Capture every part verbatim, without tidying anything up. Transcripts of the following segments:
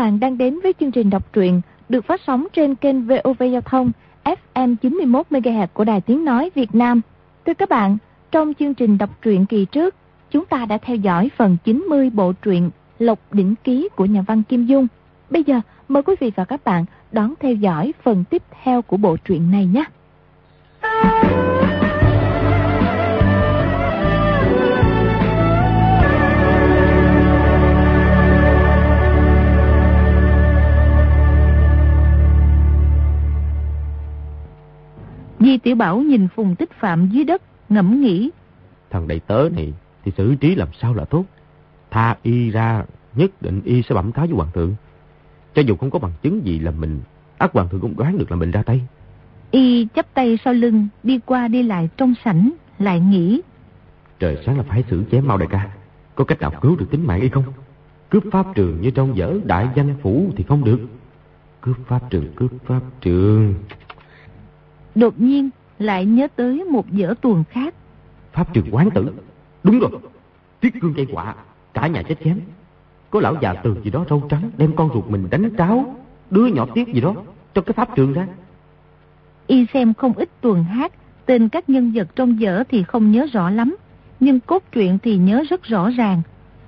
bạn đang đến với chương trình đọc truyện được phát sóng trên kênh vê o vê Giao thông ép em chín mươi mốt mê ga héc của Đài Tiếng Nói Việt Nam. Thưa các bạn, trong chương trình đọc truyện kỳ trước, chúng ta đã theo dõi phần chín mươi bộ truyện Lộc Đỉnh Ký của nhà văn Kim Dung. Bây giờ, mời quý vị và các bạn đón theo dõi phần tiếp theo của bộ truyện này nhé. Di Tiểu Bảo nhìn Phùng Tích Phạm dưới đất, ngẫm nghĩ. Thằng đầy tớ này thì xử trí làm sao là tốt. Tha y ra, nhất định y sẽ bẩm cáo với hoàng thượng. Cho dù không có bằng chứng gì là mình, ắt hoàng thượng cũng đoán được là mình ra tay. Y chắp tay sau lưng, đi qua đi lại trong sảnh, lại nghĩ. Trời sáng là phải xử chém Mao đại ca. Có cách nào cứu được tính mạng y không? Cướp pháp trường như trong vở Đại Danh Phủ thì không được. Cướp pháp trường, cướp pháp trường... Đột nhiên lại nhớ tới một vở tuồng khác. Pháp trường quán tử. Đúng rồi, Tiết Cương gây họa, cả nhà chết chém. Có lão già từ gì đó râu trắng đem con ruột mình đánh tráo, đứa nhỏ Tiết gì đó trong cái pháp trường ra. Y xem không ít tuồng hát, tên các nhân vật trong vở thì không nhớ rõ lắm, nhưng cốt truyện thì nhớ rất rõ ràng.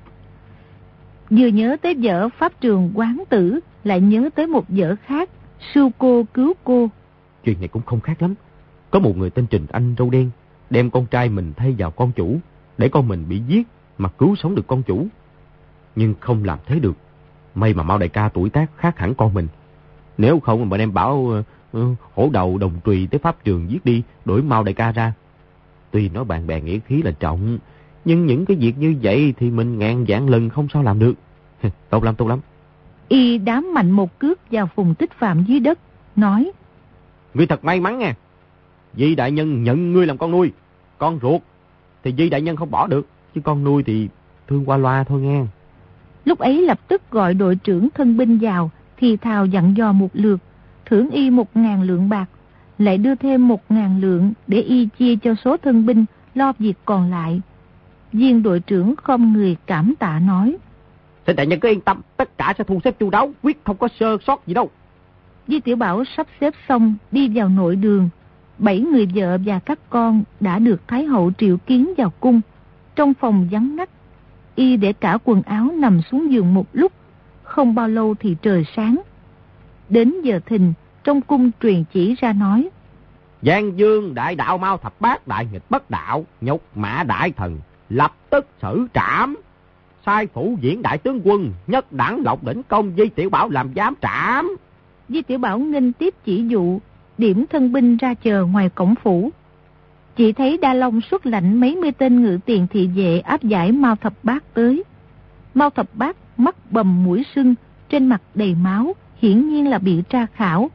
Vừa nhớ tới vở pháp trường quán tử, lại nhớ tới một vở khác, Sư Cô Cứu Cô. Chuyện này cũng không khác lắm. Có một người tên Trình Anh râu đen đem con trai mình thay vào con chủ, để con mình bị giết mà cứu sống được con chủ. Nhưng không làm thế được. May mà Mao đại ca tuổi tác khác hẳn con mình. Nếu không mà đem bảo uh, hổ đầu đồng trùy tới pháp trường giết đi, đuổi Mao đại ca ra. Tuy nói bạn bè nghĩa khí là trọng, nhưng những cái việc như vậy thì mình ngàn vạn lần không sao làm được. Tốt lắm, tốt lắm. Y đám mạnh một cước vào Phùng Tích Phạm dưới đất, nói. Ngươi thật may mắn nha. Di đại nhân nhận ngươi làm con nuôi. Con ruột thì Di đại nhân không bỏ được, chứ con nuôi thì thương qua loa thôi nghe. Lúc ấy lập tức gọi đội trưởng thân binh vào, thì thào dặn dò một lượt, thưởng y một ngàn lượng bạc, lại đưa thêm một ngàn lượng để y chia cho số thân binh lo việc còn lại. Viên đội trưởng không người cảm tạ nói. Xin đại nhân cứ yên tâm, tất cả sẽ thu xếp chu đáo, quyết không có sơ sót gì đâu. Di Tiểu Bảo sắp xếp xong đi vào nội đường. Bảy người vợ và các con đã được Thái hậu triệu kiến vào cung. Trong phòng vắng ngắt, y để cả quần áo nằm xuống giường một lúc. Không bao lâu thì trời sáng. Đến giờ thìn, trong cung truyền chỉ ra nói. Giang Dương đại đạo Mao Thập Bát đại nghịch bất đạo, nhục mạ đại thần, lập tức xử trảm. Sai phủ diễn đại tướng quân, nhất đẳng Lộc Đỉnh Công Di Tiểu Bảo làm giám trảm. Di Tiểu Bảo nghênh tiếp chỉ dụ, điểm thân binh ra chờ ngoài cổng phủ. Chỉ thấy Đa Long xuất lệnh mấy mươi tên ngự tiền thị vệ áp giải Mao Thập Bát tới. Mao Thập Bát mắt bầm mũi sưng, trên mặt đầy máu, hiển nhiên là bị tra khảo.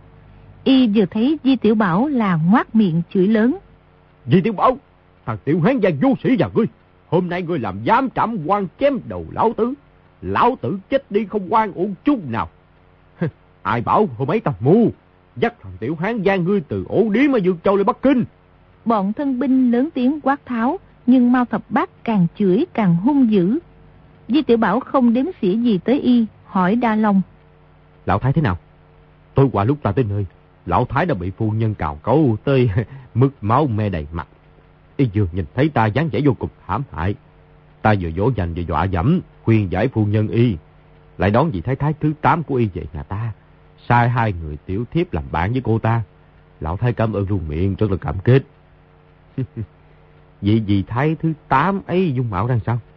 Y vừa thấy Di Tiểu Bảo là ngoác miệng chửi lớn. Di Tiểu Bảo, thằng tiểu hán gian vô sĩ nhà ngươi, hôm nay ngươi làm giám trảm quan chém đầu lão tử. Lão tử chết đi không oan uổng chút nào. Ai bảo hôm ấy ta mù, dắt thằng tiểu hán gian ngươi từ ổ điếm ở Dương Châu lên Bắc Kinh. Bọn thân binh lớn tiếng quát tháo, nhưng Mao Thập Bát càng chửi càng hung dữ. Di Tiểu Bảo không đếm xỉa gì tới y, hỏi Đa Long. Lão Thái thế nào? Tối qua lúc ta tới nơi, lão Thái đã bị phu nhân cào cấu tới mức máu me đầy mặt. Y vừa nhìn thấy ta dáng vẻ vô cùng thảm hại. Ta vừa dỗ dành vừa dọa dẫm, khuyên giải phu nhân y, lại đón vị thái thái thứ tám của y về nhà ta, sai hai người tiểu thiếp làm bạn với cô ta. Lão Thái cảm ơn ru miệng, rất là cảm kích. Vị vị thái thứ tám ấy dung mạo ra sao?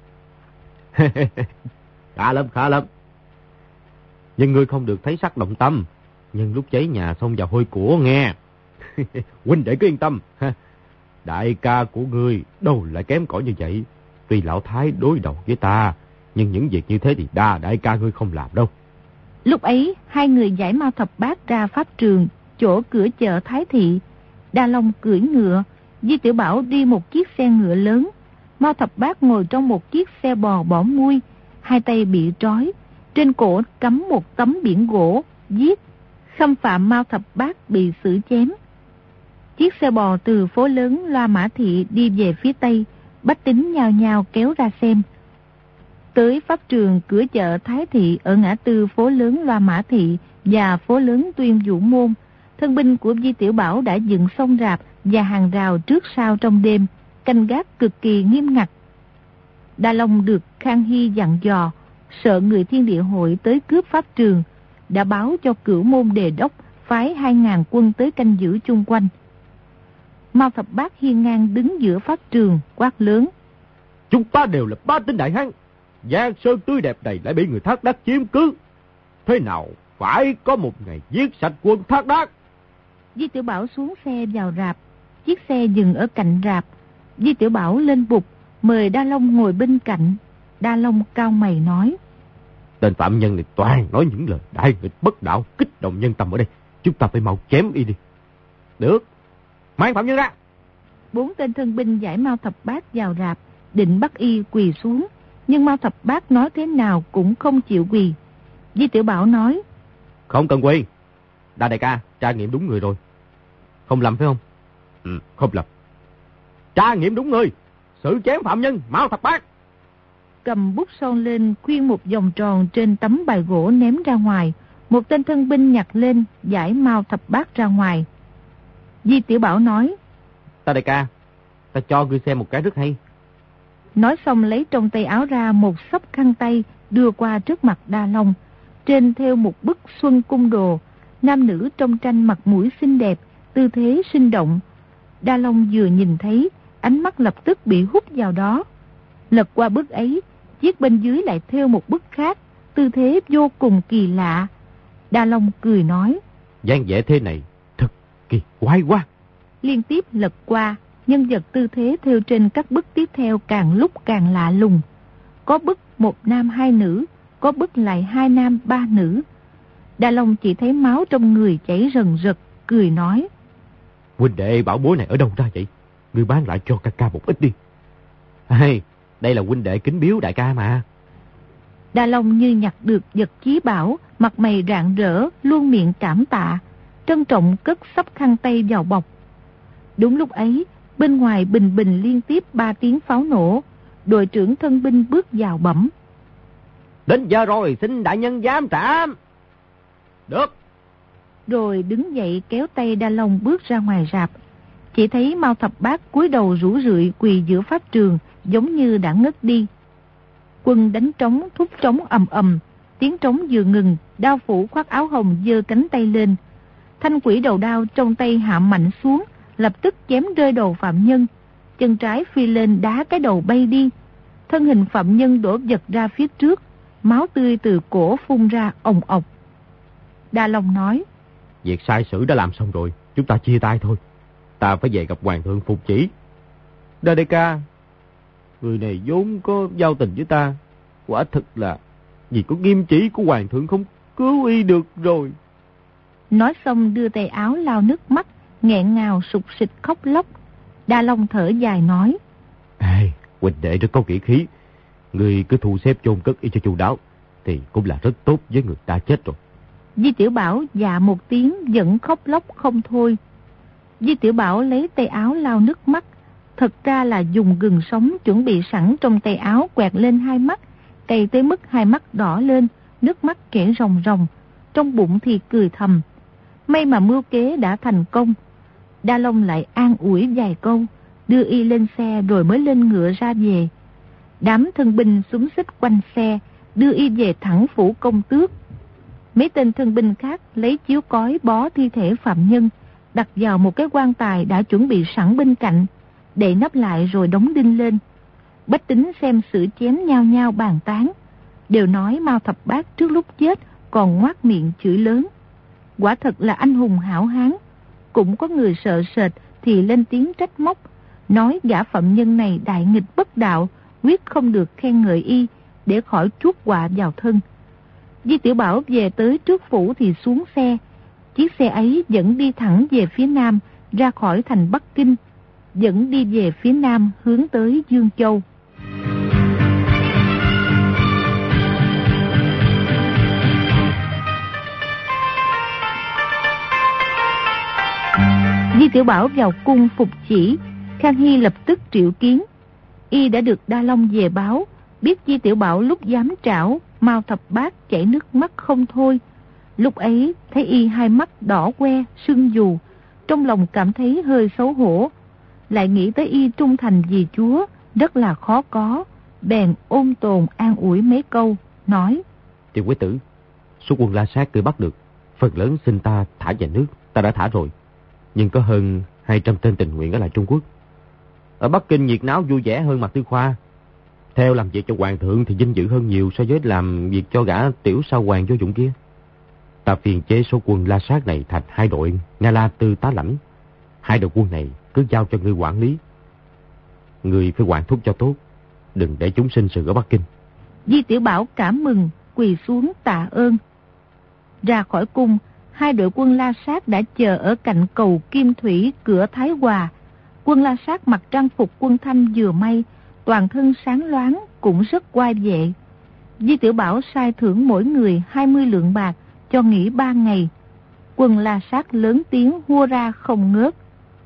Khá lắm, khá lắm. Nhưng ngươi không được thấy sắc động tâm, nhưng lúc cháy nhà xông vào hôi của nghe. Huynh đệ cứ yên tâm. Đại ca của ngươi đâu lại kém cỏi như vậy. Tuy lão Thái đối đầu với ta, nhưng những việc như thế thì đa đại ca ngươi không làm đâu. Lúc ấy, hai người giải Mao Thập Bát ra pháp trường, chỗ cửa chợ Thái Thị. Đa Long cưỡi ngựa, Di Tiểu Bảo đi một chiếc xe ngựa lớn. Mao Thập Bát ngồi trong một chiếc xe bò bỏ mui, hai tay bị trói, trên cổ cắm một tấm biển gỗ, viết xâm phạm Mao Thập Bát bị xử chém. Chiếc xe bò từ phố lớn Loa Mã Thị đi về phía tây, bách tính nhào nhào kéo ra xem. Tới pháp trường cửa chợ Thái Thị ở ngã tư phố lớn Loa Mã Thị và phố lớn Tuyên Vũ Môn, thân binh của Di Tiểu Bảo đã dựng sông rạp và hàng rào trước sau trong đêm, canh gác cực kỳ nghiêm ngặt. Đa Long được Khang Hy dặn dò, sợ người Thiên Địa Hội tới cướp pháp trường, đã báo cho Cửu Môn Đề Đốc phái hai ngàn quân tới canh giữ chung quanh. Mao Thập Bát hiên ngang đứng giữa pháp trường, quát lớn: Chúng ta đều là ba tên đại hán, Giang Sơn tươi đẹp này lại bị người Thác Đác chiếm cứ. Thế nào phải có một ngày giết sạch quân Thác Đác. Di Tiểu Bảo xuống xe vào rạp, chiếc xe dừng ở cạnh rạp. Di Tiểu Bảo lên bục, mời Đa Long ngồi bên cạnh. Đa Long cau mày nói: Tên phạm nhân này toàn nói những lời đại nghịch bất đạo, kích động nhân tâm ở đây. Chúng ta phải mau chém y đi. Được, mang phạm nhân ra. Bốn tên thân binh giải Mao Thập Bát vào rạp, định bắt y quỳ xuống, nhưng Mao Thập Bát nói thế nào cũng không chịu quỳ. Di Tiểu Bảo nói: Không cần quỳ, Đa đại ca tra nghiệm đúng người rồi. Không lầm phải không? Ừ, không lầm. Tra nghiệm đúng người, xử chém phạm nhân Mao Thập Bát. Cầm bút son lên khuyên một vòng tròn trên tấm bài gỗ ném ra ngoài. Một tên thân binh nhặt lên giải Mao Thập Bát ra ngoài. Di Tiểu Bảo nói: Ta đại ca, ta cho ngươi xem một cái rất hay. Nói xong lấy trong tay áo ra một xấp khăn tay, đưa qua trước mặt Đa Long. Trên theo một bức Xuân Cung Đồ, nam nữ trong tranh mặt mũi xinh đẹp, tư thế sinh động. Đa Long vừa nhìn thấy, ánh mắt lập tức bị hút vào đó. Lật qua bức ấy, chiếc bên dưới lại theo một bức khác, tư thế vô cùng kỳ lạ. Đa Long cười nói: Dáng vẻ thế này thật kỳ quái quá. Liên tiếp lật qua, nhân vật tư thế theo trên các bức tiếp theo càng lúc càng lạ lùng. Có bức một nam hai nữ, có bức lại hai nam ba nữ. Đa Long chỉ thấy máu trong người chảy rần rật, cười nói: Huynh đệ bảo bối này ở đâu ra vậy? Ngươi bán lại cho ca ca một ít đi. Hey, đây là huynh đệ kính biếu đại ca mà. Đa Long như nhặt được vật chí bảo, mặt mày rạng rỡ, luôn miệng cảm tạ, trân trọng cất xấp khăn tay vào bọc. Đúng lúc ấy, bên ngoài bình bình liên tiếp ba tiếng pháo nổ. Đội trưởng thân binh bước vào bẩm: Đến giờ rồi, xin đại nhân giám trảm. Được. Rồi đứng dậy kéo tay Đa Long bước ra ngoài rạp. Chỉ thấy Mao Thập Bát cúi đầu rũ rượi quỳ giữa pháp trường, giống như đã ngất đi. Quân đánh trống thúc trống ầm ầm, tiếng trống vừa ngừng, đao phủ khoác áo hồng giơ cánh tay lên. Thanh quỷ đầu đao trong tay hạ mạnh xuống, lập tức chém rơi đầu phạm nhân. Chân trái phi lên đá cái đầu bay đi. Thân hình phạm nhân đổ vật ra phía trước, máu tươi từ cổ phun ra ồng ọc. Đa Long nói: Việc sai sử đã làm xong rồi, chúng ta chia tay thôi. Ta phải về gặp hoàng thượng phục chỉ. Đa đại ca, người này vốn có giao tình với ta, quả thực là vì có nghiêm chỉ của hoàng thượng không cứu y được rồi. Nói xong đưa tay áo lau nước mắt, nghẹn ngào sụt sịt khóc lóc. Đa Long thở dài nói: Ê, huynh đệ rất có nghĩa khí. Người cứ thu xếp chôn cất y cho chu đáo, thì cũng là rất tốt với người ta chết rồi. Di Tiểu Bảo dạ một tiếng, vẫn khóc lóc không thôi. Di Tiểu Bảo lấy tay áo lau nước mắt, thật ra là dùng gừng sống chuẩn bị sẵn trong tay áo quẹt lên hai mắt, cay tới mức hai mắt đỏ lên, nước mắt chảy ròng ròng, trong bụng thì cười thầm. May mà mưu kế đã thành công. Đa Long lại an ủi vài câu, đưa y lên xe rồi mới lên ngựa ra về. Đám thân binh xúm xích quanh xe, đưa y về thẳng phủ công tước. Mấy tên thân binh khác lấy chiếu cói bó thi thể phạm nhân, đặt vào một cái quan tài đã chuẩn bị sẵn bên cạnh, đậy nắp lại rồi đóng đinh lên. Bách tính xem xử chém nhau nhau bàn tán, đều nói Mao Thập Bát trước lúc chết còn ngoác miệng chửi lớn. Quả thật là anh hùng hảo hán. Cũng có người sợ sệt thì lên tiếng trách móc, nói gã phạm nhân này đại nghịch bất đạo, quyết không được khen ngợi y, để khỏi chuốc họa vào thân. Di Tiểu Bảo về tới trước phủ thì xuống xe. Chiếc xe ấy dẫn đi thẳng về phía nam, ra khỏi thành Bắc Kinh, dẫn đi về phía nam hướng tới Dương Châu. Di Tiểu Bảo vào cung phục chỉ, Khang Hy lập tức triệu kiến. Y đã được Đa Long về báo, biết Di Tiểu Bảo lúc dám trảo, Mao Thập Bát chảy nước mắt không thôi. Lúc ấy thấy y hai mắt đỏ que, sưng dù, trong lòng cảm thấy hơi xấu hổ. Lại nghĩ tới y trung thành vì chúa, rất là khó có, bèn ôn tồn an ủi mấy câu, nói: Tiểu quý tử, số quân La Sát cứ bắt được, phần lớn xin ta thả về nước, ta đã thả rồi. Nhưng có hơn hai trăm tên tình nguyện ở lại Trung Quốc. Ở Bắc Kinh nhiệt náo vui vẻ hơn Mạc Tư Khoa. Theo làm việc cho hoàng thượng thì vinh dự hơn nhiều so với làm việc cho gã tiểu sao hoàng vô dụng kia. Ta phiền chế số quân La Sát này thành hai đội Nga La Tư tá lãnh. Hai đội quân này cứ giao cho ngươi quản lý. Ngươi phải quản thúc cho tốt, đừng để chúng sinh sự ở Bắc Kinh. Di Tiểu Bảo cảm mừng, quỳ xuống tạ ơn. Ra khỏi cung, hai đội quân La Sát đã chờ ở cạnh cầu Kim Thủy cửa Thái Hòa. Quân La Sát mặc trang phục quân Thanh vừa may, toàn thân sáng loáng, cũng rất oai vệ. Di Tiểu Bảo sai thưởng mỗi người hai mươi lượng bạc, cho nghỉ ba ngày. Quân La Sát lớn tiếng hua ra không ngớt.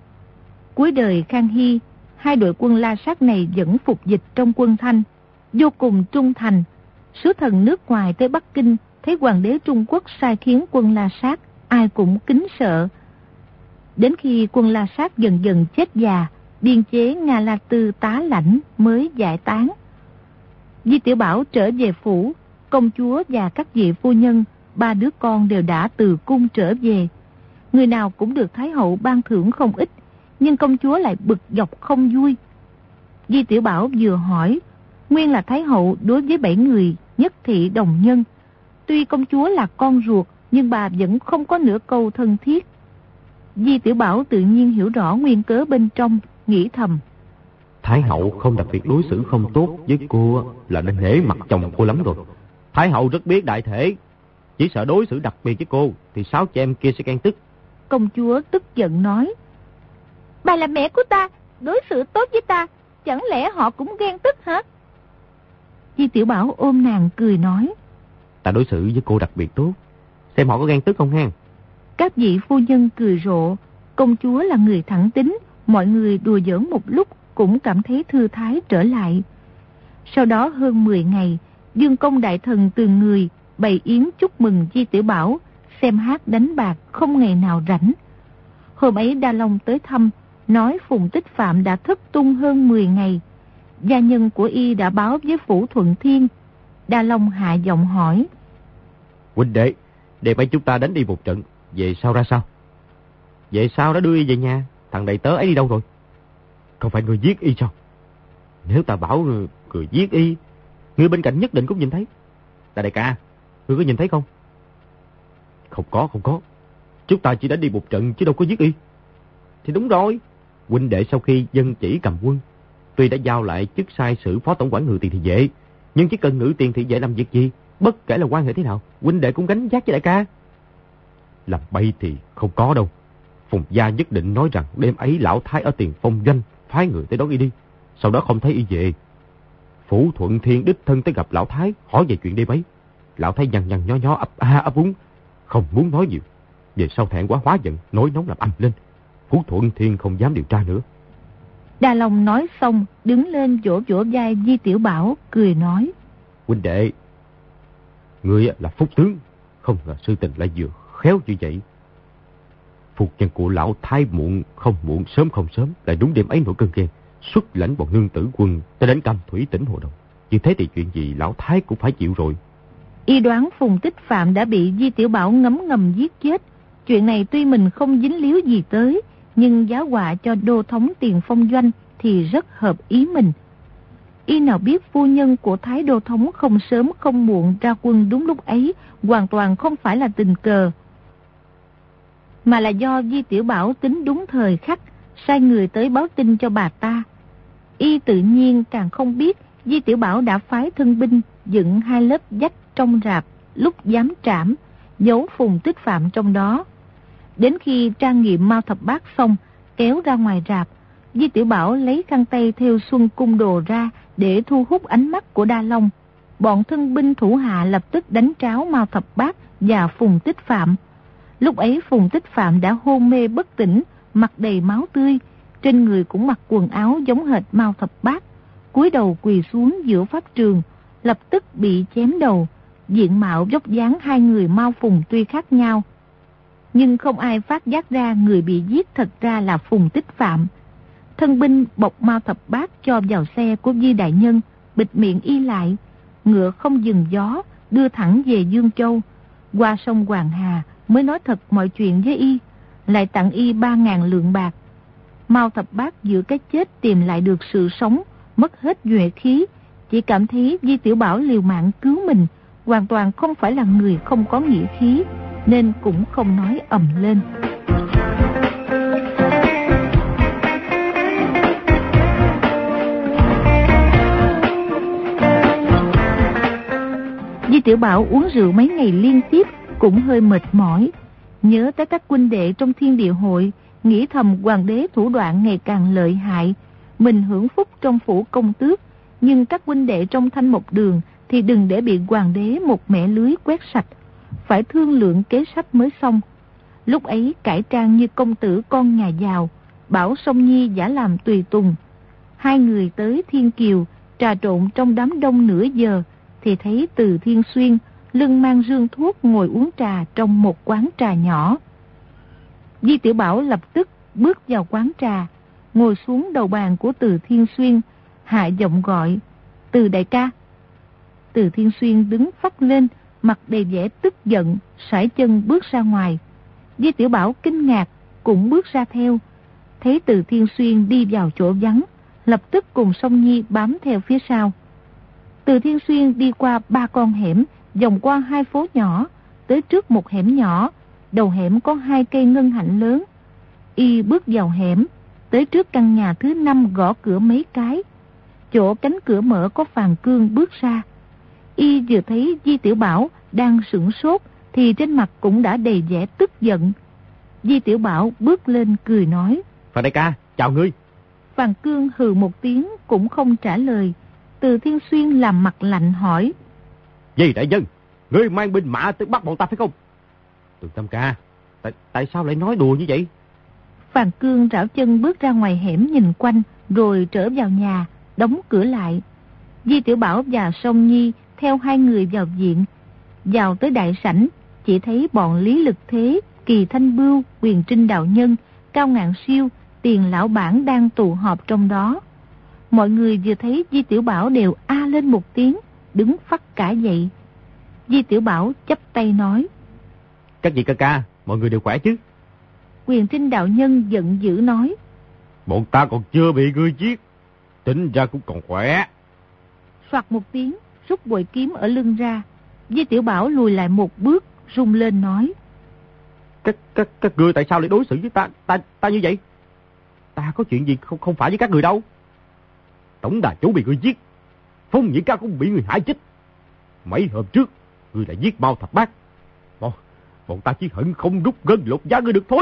Cuối đời Khang Hy, hai đội quân La Sát này vẫn phục dịch trong quân Thanh, vô cùng trung thành. Sứ thần nước ngoài tới Bắc Kinh thấy hoàng đế Trung Quốc sai khiến quân La Sát, ai cũng kính sợ. Đến khi quân La Sát dần dần chết già, biên chế Nga La Tư tá lãnh mới giải tán. Di Tiểu Bảo trở về phủ, công chúa và các vị phu nhân, ba đứa con đều đã từ cung trở về. Người nào cũng được Thái hậu ban thưởng không ít, nhưng công chúa lại bực dọc không vui. Di Tiểu Bảo vừa hỏi, nguyên là Thái hậu đối với bảy người nhất thị đồng nhân. Tuy công chúa là con ruột, nhưng bà vẫn không có nửa câu thân thiết. Di Tiểu Bảo tự nhiên hiểu rõ nguyên cớ bên trong, nghĩ thầm: Thái hậu không đặc biệt đối xử không tốt với cô là đã nể mặt chồng cô lắm rồi. Thái hậu rất biết đại thể, chỉ sợ đối xử đặc biệt với cô thì sáu chị em kia sẽ ghen tức. Công chúa tức giận nói: Bà là mẹ của ta, đối xử tốt với ta, chẳng lẽ họ cũng ghen tức hả? Di Tiểu Bảo ôm nàng cười nói: Ta đối xử với cô đặc biệt tốt, xem họ có ghen tức không ha. Các vị phu nhân cười rộ. Công chúa là người thẳng tính, mọi người đùa giỡn một lúc cũng cảm thấy thư thái trở lại. Sau đó hơn mười ngày, Dương công đại thần từng người bày yến chúc mừng Di Tiểu Bảo, xem hát đánh bạc không ngày nào rảnh. Hôm ấy Đa Long tới thăm, nói Phùng Tích Phạm đã thất tung hơn mười ngày. Gia nhân của y đã báo với Phủ Thuận Thiên. Đa Long hạ giọng hỏi: Huynh đệ, đêm ấy chúng ta đánh đi một trận, về sau ra sao? Về sau đã đưa y về nhà, thằng đầy tớ ấy đi đâu rồi? Không phải người giết y sao? Nếu ta bảo người, người giết y, người bên cạnh nhất định cũng nhìn thấy. Ta đại ca, người có nhìn thấy không? Không có, không có. Chúng ta chỉ đánh đi một trận chứ đâu có giết y. Thì đúng rồi. Huynh đệ sau khi dân chỉ cầm quân, tuy đã giao lại chức sai sử phó tổng quản ngự tiền thị vệ, nhưng chỉ cần ngự tiền thị vệ làm việc gì, bất kể là quan hệ thế nào, huynh đệ cũng gánh vác với đại ca. Làm bay thì không có đâu. Phùng gia nhất định nói rằng đêm ấy lão thái ở Tiền Phong doanh phái người tới đón y đi, sau đó không thấy y về. Phủ Thuận Thiên đích thân tới gặp lão thái, hỏi về chuyện đêm ấy. Lão thái nhăn nhăn nhó nhó ấp a ấp úng, không muốn nói nhiều. Về sau thẹn quá hóa giận, nổi nóng làm âm lên. Phủ Thuận Thiên không dám điều tra nữa. Đa Long nói xong, đứng lên vỗ vỗ vai Di Tiểu Bảo, cười nói: Huynh đệ, ngươi là phúc tướng, không ngờ sư tình lại vừa khéo như vậy. Phu nhân của lão thái muộn không muộn, sớm không sớm, lại đúng đêm ấy nổi cơn ghen, xuất lãnh bọn nương tử quân tới đánh Cam Thủy tỉnh Hồ Đồng. Như thế thì chuyện gì lão thái cũng phải chịu rồi. Y đoán Phùng Tích Phạm đã bị Di Tiểu Bảo ngấm ngầm giết chết. Chuyện này tuy mình không dính líu gì tới, nhưng giá họa cho đô thống Tiền Phong doanh thì rất hợp ý mình. Y nào biết phu nhân của Thái đô thống không sớm không muộn ra quân đúng lúc ấy, hoàn toàn không phải là tình cờ, mà là do Di Tiểu Bảo tính đúng thời khắc, sai người tới báo tin cho bà ta. Y tự nhiên càng không biết Di Tiểu Bảo đã phái thân binh dựng hai lớp vách trong rạp, lúc dám trảm, giấu Phùng Tích Phạm trong đó. Đến khi trang nghiệm Mao Thập Bát xong, kéo ra ngoài rạp, Di Tiểu Bảo lấy khăn tay theo xuân cung đồ ra để thu hút ánh mắt của Đa Long. Bọn thân binh thủ hạ lập tức đánh tráo Mao Thập Bát và Phùng Tích Phạm. Lúc ấy Phùng Tích Phạm đã hôn mê bất tỉnh, mặt đầy máu tươi, trên người cũng mặc quần áo giống hệt Mao Thập Bát. cúi đầu quỳ xuống giữa pháp trường, lập tức bị chém đầu. Diện mạo vóc dáng hai người Mao Phùng tuy khác nhau, nhưng không ai phát giác ra người bị giết thật ra là Phùng Tích Phạm. Thân binh bọc Mao Thập Bát cho vào xe của Di đại nhân, bịt miệng y lại, ngựa không dừng gió, đưa thẳng về Dương Châu. Qua sông Hoàng Hà mới nói thật mọi chuyện với y, lại tặng y ba ngàn lượng bạc. Mao Thập Bát giữa cái chết tìm lại được sự sống, mất hết nhuệ khí, chỉ cảm thấy Di Tiểu Bảo liều mạng cứu mình, hoàn toàn không phải là người không có nghĩa khí, nên cũng không nói ầm lên. Di Tiểu Bảo uống rượu mấy ngày liên tiếp cũng hơi mệt mỏi, nhớ tới các huynh đệ trong Thiên Địa Hội, nghĩ thầm hoàng đế thủ đoạn ngày càng lợi hại, mình hưởng phúc trong phủ công tước, nhưng các huynh đệ trong Thanh Mộc Đường thì đừng để bị hoàng đế một mẻ lưới quét sạch, phải thương lượng kế sách mới xong. Lúc ấy cải trang như công tử con nhà giàu, bảo Song Nhi giả làm tùy tùng. Hai người tới Thiên Kiều, trà trộn trong đám đông nửa giờ, thì thấy Từ Thiên Xuyên lưng mang rương thuốc ngồi uống trà trong một quán trà nhỏ. Di Tiểu Bảo lập tức bước vào quán trà, ngồi xuống đầu bàn của Từ Thiên Xuyên, hạ giọng gọi: "Từ đại ca." Từ Thiên Xuyên đứng phắt lên, mặt đầy vẻ tức giận, sải chân bước ra ngoài. Di Tiểu Bảo kinh ngạc, cũng bước ra theo. Thấy Từ Thiên Xuyên đi vào chỗ vắng, lập tức cùng Song Nhi bám theo phía sau. Từ Thiên Xuyên đi qua ba con hẻm, vòng qua hai phố nhỏ, tới trước một hẻm nhỏ. Đầu hẻm có hai cây ngân hạnh lớn. Y bước vào hẻm, tới trước căn nhà thứ năm, gõ cửa mấy cái. Chỗ cánh cửa mở có Phàn Cương bước ra. Y vừa thấy Di Tiểu Bảo đang sửng sốt thì trên mặt cũng đã đầy vẻ tức giận. Di Tiểu Bảo bước lên cười nói: "Phàn đại ca, chào ngươi." Phàn Cương hừ một tiếng cũng không trả lời. Từ Thiên Xuyên làm mặt lạnh hỏi: "Di đại nhân, ngươi mang binh mã tới bắt bọn ta phải không?" "Từ Tam ca, tại, tại sao lại nói đùa như vậy?" Phàn Cương rảo chân bước ra ngoài hẻm nhìn quanh, rồi trở vào nhà, đóng cửa lại. Di Tiểu Bảo và Song Nhi theo hai người vào viện. Vào tới đại sảnh, chỉ thấy bọn Lý Lực Thế, Kỳ Thanh Bưu, Quyền Trinh đạo nhân, Cao Ngạn Siêu, Tiền lão bản đang tụ họp trong đó. Mọi người vừa thấy Di Tiểu Bảo đều a lên một tiếng, đứng phắt cả dậy. Di Tiểu Bảo chắp tay nói: "Các vị ca ca, mọi người đều khỏe chứ?" Quyền Trinh đạo nhân giận dữ nói: "Bọn ta còn chưa bị ngươi giết, tính ra cũng còn khỏe." Soạt một tiếng, rút bội kiếm ở lưng ra. Di Tiểu Bảo lùi lại một bước, rung lên nói: Các các các ngươi tại sao lại đối xử với ta ta ta như vậy? Ta có chuyện gì không không phải với các người đâu. Tổng đà chủ bị người giết, Phong Nhĩ Ca cũng bị người hại chết. Mấy hôm trước người đã giết Mao Thập Bát. Bọn, bọn ta chỉ hận không rút gân lột da ngươi được thôi.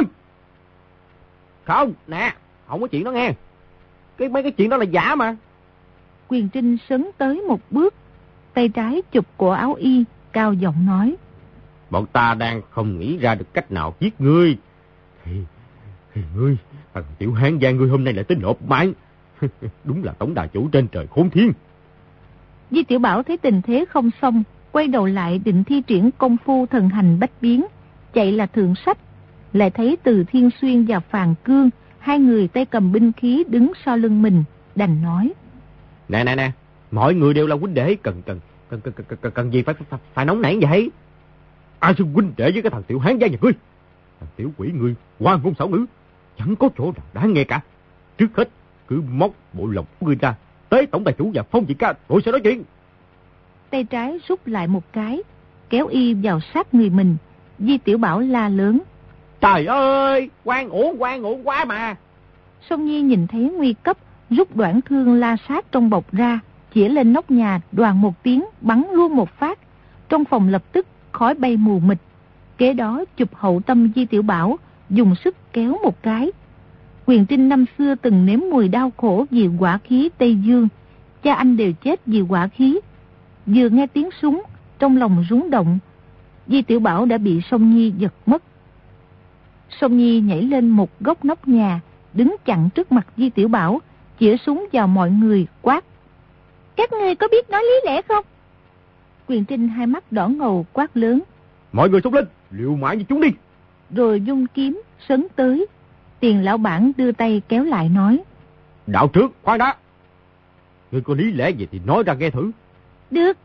Không, nè, không có chuyện đó nghe. Cái mấy cái chuyện đó là giả mà. Quyền Trinh sấn tới một bước, tay trái chụp cổ áo y, cao giọng nói: Bọn ta đang không nghĩ ra được cách nào giết ngươi. Thì, thì ngươi, thằng tiểu hán gia ngươi hôm nay lại tới nộp mạng. Đúng là tổng đà chủ trên trời khốn thiên. Di Tiểu Bảo thấy tình thế không xong, quay đầu lại định thi triển công phu thần hành bách biến, chạy là thượng sách. Lại thấy Từ Thiên Xuyên và Phàn Cương, hai người tay cầm binh khí đứng sau lưng mình, đành nói: Nè nè nè, mọi người đều là huynh đệ, cần cần cần cần cần, cần, cần gì phải, phải phải nóng nảy vậy? Ai xưng huynh đệ với cái thằng tiểu hán gia nhà ngươi? Thằng tiểu quỷ ngươi hoa ngôn xảo ngữ, chẳng có chỗ nào đáng nghe cả. Trước hết cứ móc bộ lòng của ngươi ra, tới tổng đại chủ và Phong Nhĩ Ca rồi sẽ nói chuyện. Tay trái rút lại một cái, kéo y vào sát người mình. Di Tiểu Bảo la lớn: Trời ơi, quan ổn quan ổn quá mà. Song Nhi nhìn thấy nguy cấp, rút đoạn thương la sát trong bọc ra, chĩa lên nóc nhà, đoàn một tiếng bắn luôn một phát. Trong phòng lập tức khói bay mù mịt. Kế đó chụp hậu tâm Di Tiểu Bảo, dùng sức kéo một cái. Quyền Trinh năm xưa từng nếm mùi đau khổ vì hỏa khí Tây Dương, cha anh đều chết vì hỏa khí. Vừa nghe tiếng súng, trong lòng rúng động. Di Tiểu Bảo đã bị Song Nhi giật mất. Song Nhi nhảy lên một góc nóc nhà, đứng chặn trước mặt Di Tiểu Bảo, chĩa súng vào mọi người quát: Các ngươi có biết nói lý lẽ không? Quyền Trinh hai mắt đỏ ngầu quát lớn. Mọi người xông lên, liều mạng với chúng đi. Rồi dung kiếm, sấn tới. Tiền lão bản đưa tay kéo lại nói. Đạo trước, khoan đã. Ngươi có lý lẽ gì thì nói ra nghe thử. Được.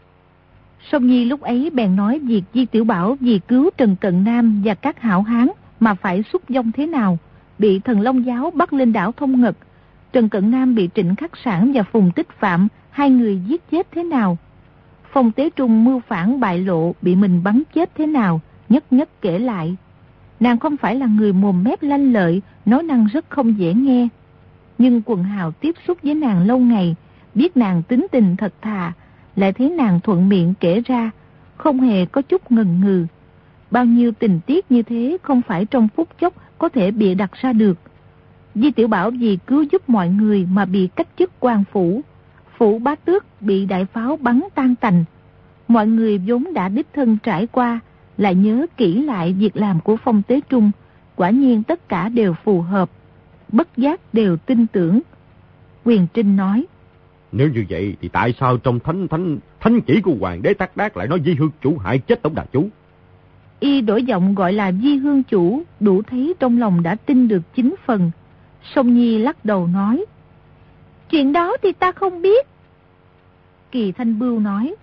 Song Nhi lúc ấy bèn nói việc Di Tiểu Bảo vì cứu Trần Cận Nam và các hảo hán mà phải xúc vong thế nào, bị Thần Long Giáo bắt lên đảo Thông Ngật. Trần Cận Nam bị Trịnh Khắc Sản và Phùng Tích Phạm, hai người giết chết thế nào. Phong Tế Trung mưu phản bại lộ, bị mình bắn chết thế nào, nhất nhất kể lại. Nàng không phải là người mồm mép lanh lợi, nói năng rất không dễ nghe. Nhưng Quần Hào tiếp xúc với nàng lâu ngày, biết nàng tính tình thật thà, lại thấy nàng thuận miệng kể ra, không hề có chút ngần ngừ. Bao nhiêu tình tiết như thế không phải trong phút chốc có thể bịa đặt ra được. Di Tiểu Bảo vì cứu giúp mọi người mà bị cách chức quan phủ. Phủ Bá Tước bị đại pháo bắn tan tành. Mọi người vốn đã đích thân trải qua, lại nhớ kỹ lại việc làm của Phong Tế Trung. Quả nhiên tất cả đều phù hợp, bất giác đều tin tưởng. Quyền Trinh nói. Nếu như vậy thì tại sao trong thánh thánh thánh chỉ của Hoàng đế Thác Đác lại nói Di Hương Chủ hại chết Tổng Đà Chủ? Y đổi giọng gọi là Di Hương Chủ, đủ thấy trong lòng đã tin được chín phần. Song Nhi lắc đầu nói. Chuyện đó thì ta không biết. Kỳ Thanh Bưu nói.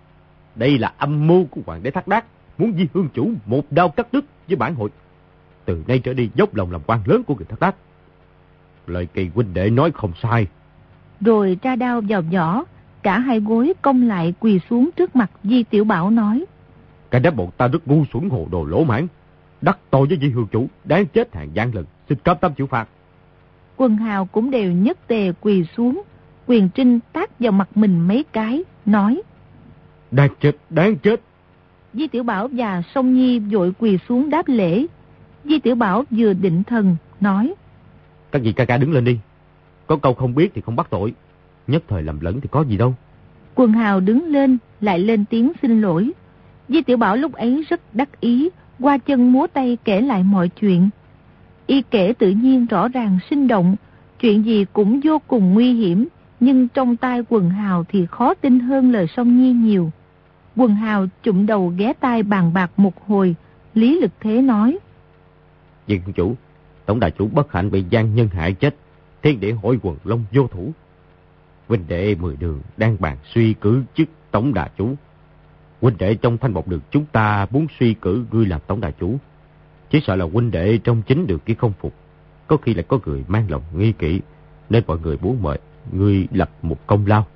Đây là âm mưu của Hoàng đế Thác Đác, muốn Di Hương Chủ một đao cắt đứt với bản hội. Từ nay trở đi dốc lòng làm quan lớn của người Thác Đác. Lời Kỳ huynh đệ nói không sai. Rồi tra đao vào vỏ, cả hai gối cong lại quỳ xuống trước mặt Di Tiểu Bảo nói. Cả đám bọn ta rất ngu xuẩn hồ đồ lỗ mãn, đắc tội với Di Hương Chủ, đáng chết hàng gian lần, xin cam tâm chịu phạt. Quần hào cũng đều nhất tề quỳ xuống. Quyền Trinh tát vào mặt mình mấy cái, nói. Đáng chết, đáng chết. Di Tiểu Bảo và Song Nhi vội quỳ xuống đáp lễ. Di Tiểu Bảo vừa định thần, nói. Các vị ca ca đứng lên đi. Có câu không biết thì không bắt tội, nhất thời lầm lẫn thì có gì đâu. Quần hào đứng lên, lại lên tiếng xin lỗi. Di Tiểu Bảo lúc ấy rất đắc ý, qua chân múa tay kể lại mọi chuyện. Y kể tự nhiên rõ ràng sinh động, chuyện gì cũng vô cùng nguy hiểm, nhưng trong tai Quần hào thì khó tin hơn lời Song Nhi nhiều. Quần hào chụm đầu ghé tai bàn bạc một hồi, Lý Lực Thế nói. Di Hương Chủ, Tổng Đà Chủ bất hạnh bị gian nhân hại chết, thiên địa hội quần long vô thủ. Huynh đệ mười đường đang bàn suy cử chức Tổng Đà Chủ. Huynh đệ trong Thanh Mộc Đường chúng ta muốn suy cử ngươi làm Tổng Đà Chủ. Chỉ sợ là huynh đệ trong chính đường kia không phục, có khi lại có người mang lòng nghi kỵ, nên mọi người muốn mời ngươi lập một công lao.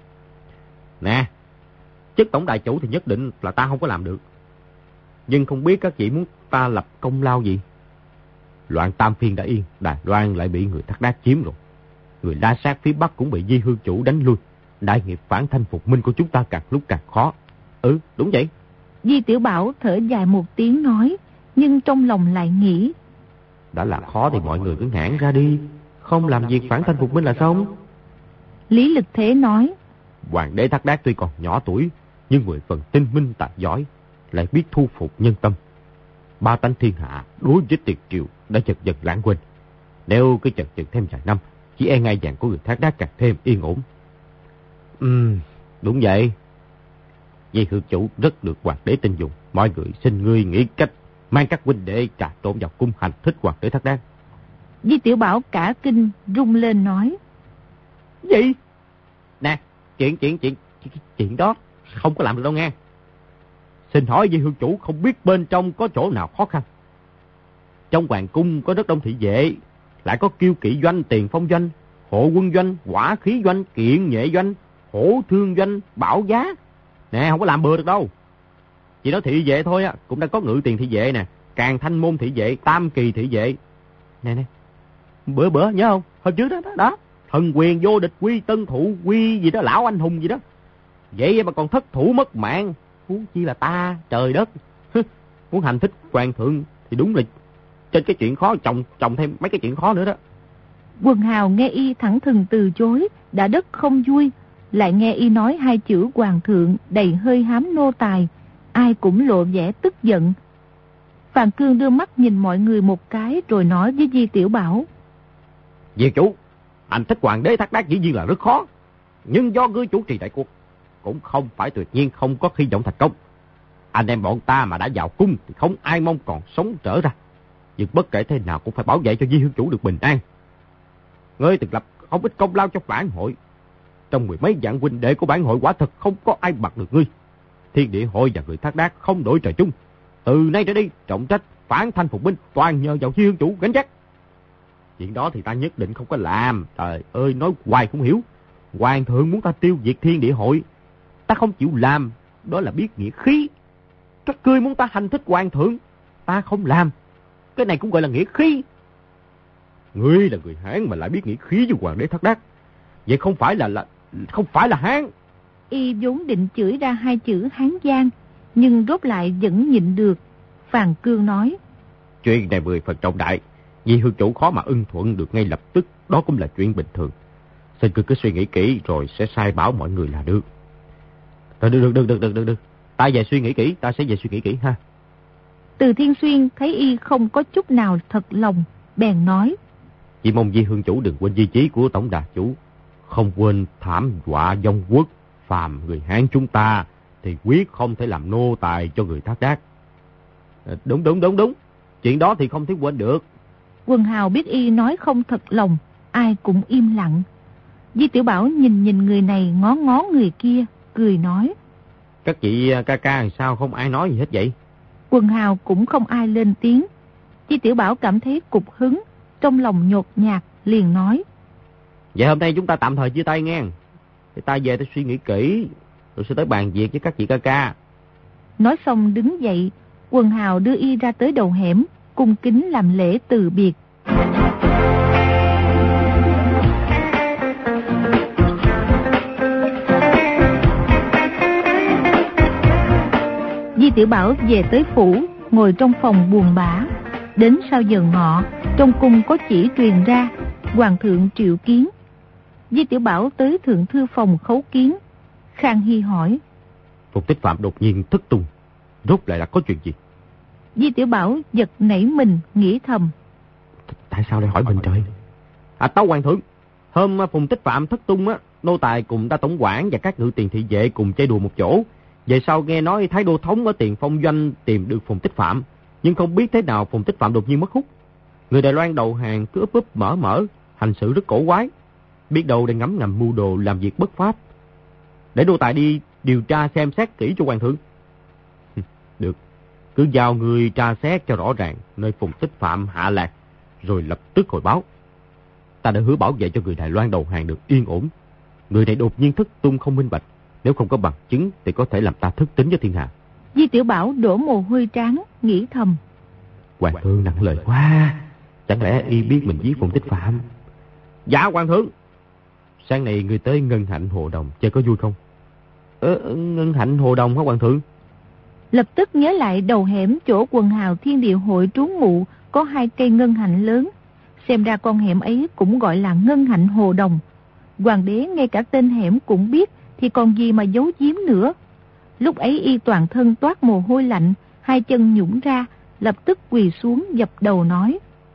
Nè, chức Tổng Đà Chủ thì nhất định là ta không có làm được, nhưng không biết các chị muốn ta lập công lao gì. Loạn Tam Phiên đã yên, Đài Loan lại bị người Thác Đác chiếm rồi. Người La Sát phía Bắc cũng bị Di Hương Chủ đánh lui. Đại nghiệp phản thanh phục minh của chúng ta càng lúc càng khó. Ừ, đúng vậy. Di Tiểu Bảo thở dài một tiếng nói, nhưng trong lòng lại nghĩ. Đã làm khó thì mọi người cứ ngãn ra đi, không làm việc phản thanh phục minh là xong. Lý Lực Thế nói. Hoàng đế Thác Đác tuy còn nhỏ tuổi, nhưng mười phần tinh minh tài giỏi, lại biết thu phục nhân tâm. Ba tánh thiên hạ đối với Tiền Triều đã chật dần lãng quên. Nếu cứ chật chật thêm vài năm, chỉ e ngai vàng của người Thác Đác càng thêm yên ổn. Ừm, đúng vậy. Di Hương Chủ rất được Hoàng đế tin dùng. Mọi người xin ngươi nghĩ cách mang các huynh đệ trà trộn vào cung hành thích Hoàng đế Thác Đác. Di Tiểu Bảo cả kinh rung lên nói. Gì? Nè, chuyện chuyện chuyện chuyện đó không có làm được đâu nghe. Xin hỏi Di Hương Chủ không biết bên trong có chỗ nào khó khăn? Trong hoàng cung có rất đông thị vệ, lại có Kiêu Kỵ Doanh, Tiền Phong Doanh, Hộ Quân Doanh, Hỏa Khí Doanh, Kiện Nhệ Doanh, Hổ Thương Doanh, Bảo Giá. Nè, không có làm bừa được đâu. Chỉ nói thị vệ thôi á, cũng đã có Ngự Tiền thị vệ nè, Càn Thanh Môn thị vệ, Tam Kỳ thị vệ. Nè nè, bữa bữa nhớ không? Hôm trước đó, đó, đó. Thần quyền vô địch quy tân thủ quy gì đó, lão anh hùng gì đó. Vậy mà còn thất thủ mất mạng. Huống chi là ta, trời đất. Muốn hành thích hoàng thượng thì đúng là trên cái chuyện khó chồng chồng thêm mấy cái chuyện khó nữa đó. Quần hào nghe y thẳng thừng từ chối, đã đất không vui, lại nghe y nói hai chữ hoàng thượng đầy hơi hám nô tài, ai cũng lộ vẻ tức giận. Phàn Cương đưa mắt nhìn mọi người một cái rồi nói với Di Tiểu Bảo. Diệp Chủ, hành thích hoàng đế Thác Đác dĩ nhiên là rất khó, Nhưng do ngươi chủ trì đại cuộc, cũng không phải tuyệt nhiên không có hy vọng thành công. Anh em bọn ta mà đã vào cung thì không ai mong còn sống trở ra. Nhưng bất kể thế nào cũng phải bảo vệ cho Di Hương chủ được bình an. Ngươi từng lập không ít công lao cho bản hội. Trong mười mấy vạn huynh đệ của bản hội quả thật không có ai bằng được ngươi. Thiên Địa hội và người Thác Đác không đổi trời chung. Từ nay trở đi, trọng trách phản thanh phục binh toàn nhờ vào Di Hương chủ gánh vác. Chuyện đó thì ta nhất định không có làm. Trời ơi, nói hoài không hiểu. Hoàng thượng muốn ta tiêu diệt Thiên Địa hội, ta không chịu làm, đó là biết nghĩa khí. Các ngươi muốn ta hành thích hoàng thượng, ta không làm, cái này cũng gọi là nghĩa khí. Ngươi là người Hán mà lại biết nghĩa khí với hoàng đế Thác Đác, vậy không phải là là không phải là Hán. Y vốn định chửi ra hai chữ Hán Giang, nhưng rốt lại vẫn nhịn được. Phàn Cương nói: Chuyện này mười phần trọng đại, Di Hương chủ khó mà ưng thuận được ngay lập tức, đó cũng là chuyện bình thường. Xin cứ cứ suy nghĩ kỹ rồi sẽ sai bảo mọi người là được. Được, được, được, được, được, được, được. Ta về suy nghĩ kỹ, ta sẽ về suy nghĩ kỹ ha. Từ Thiên Xuyên thấy y không có chút nào thật lòng, bèn nói: Chỉ mong Di Hương chủ đừng quên di chí của tổng đà chủ, không quên thảm họa vong quốc. Phàm người Hán chúng ta thì quyết không thể làm nô tài cho người Thác Đác. À, đúng, đúng, đúng, đúng. Chuyện đó thì không thể quên được. Quần hào biết y nói không thật lòng, ai cũng im lặng. Di Tiểu Bảo nhìn nhìn người này ngó ngó người kia, cười nói: Các chị ca ca làm sao không ai nói gì hết vậy? Quần hào cũng không ai lên tiếng. Di Tiểu Bảo cảm thấy cục hứng, trong lòng nhột nhạt, liền nói: Vậy hôm nay chúng ta tạm thời chia tay nghe. Thì ta về tôi suy nghĩ kỹ, rồi sẽ tới bàn việc với các chị ca ca. Nói xong đứng dậy, quần hào đưa y ra tới đầu hẻm, cung kính làm lễ từ biệt. Di Tiểu Bảo về tới phủ, ngồi trong phòng buồn bã. Đến sau giờ ngọ, trong cung có chỉ truyền ra, hoàng thượng triệu kiến. Di Tiểu Bảo tới thượng thư phòng khấu kiến. Khang Hy hỏi: Phục Tích Phạm đột nhiên thất tung, rốt lại là có chuyện gì? Di Tiểu Bảo giật nảy mình, nghĩ thầm: Tại sao lại hỏi mình trời? À tấu hoàng thượng, hôm Phùng Tích Phạm thất tung á, nô tài cùng đa tổng quản và các ngự tiền thị vệ cùng chơi đùa một chỗ. Về sau nghe nói Thái Đô Thống ở Tiền Phong Doanh tìm được Phùng Tích Phạm, nhưng không biết thế nào Phùng Tích Phạm đột nhiên mất hút. Người Đài Loan đầu hàng cứ úp úp mở mở, hành sự rất cổ quái, biết đâu đang ngấm ngầm mưu đồ làm việc bất pháp. Để nô tài đi điều tra xem xét kỹ cho hoàng thượng. Được, cứ giao người tra xét cho rõ ràng nơi Phùng Tích Phạm hạ lạc, rồi lập tức hồi báo. Ta đã hứa bảo vệ cho người Đài Loan đầu hàng được yên ổn. Người này đột nhiên thất tung không minh bạch, nếu không có bằng chứng thì có thể làm ta thất tín với thiên hạ. Di Tiểu Bảo đổ mồ hôi trán, nghĩ thầm: Hoàng thượng nặng lời quá, chẳng lẽ y biết mình giết Phùng Tích Phạm? Dạ hoàng thượng. Sáng nay người tới Ngân Hạnh Hồ Đồng chơi có vui không? Ờ, Ngân Hạnh Hồ Đồng hả hoàng thượng? Lập tức nhớ lại đầu hẻm chỗ quần hào Thiên Địa hội trú ngụ có hai cây ngân hạnh lớn. Xem ra con hẻm ấy cũng gọi là Ngân Hạnh Hồ Đồng. Hoàng đế ngay cả tên hẻm cũng biết, thì còn gì mà giấu giếm nữa. Lúc ấy y toàn thân toát mồ hôi lạnh, hai chân nhũn ra, lập tức quỳ xuống dập đầu nói: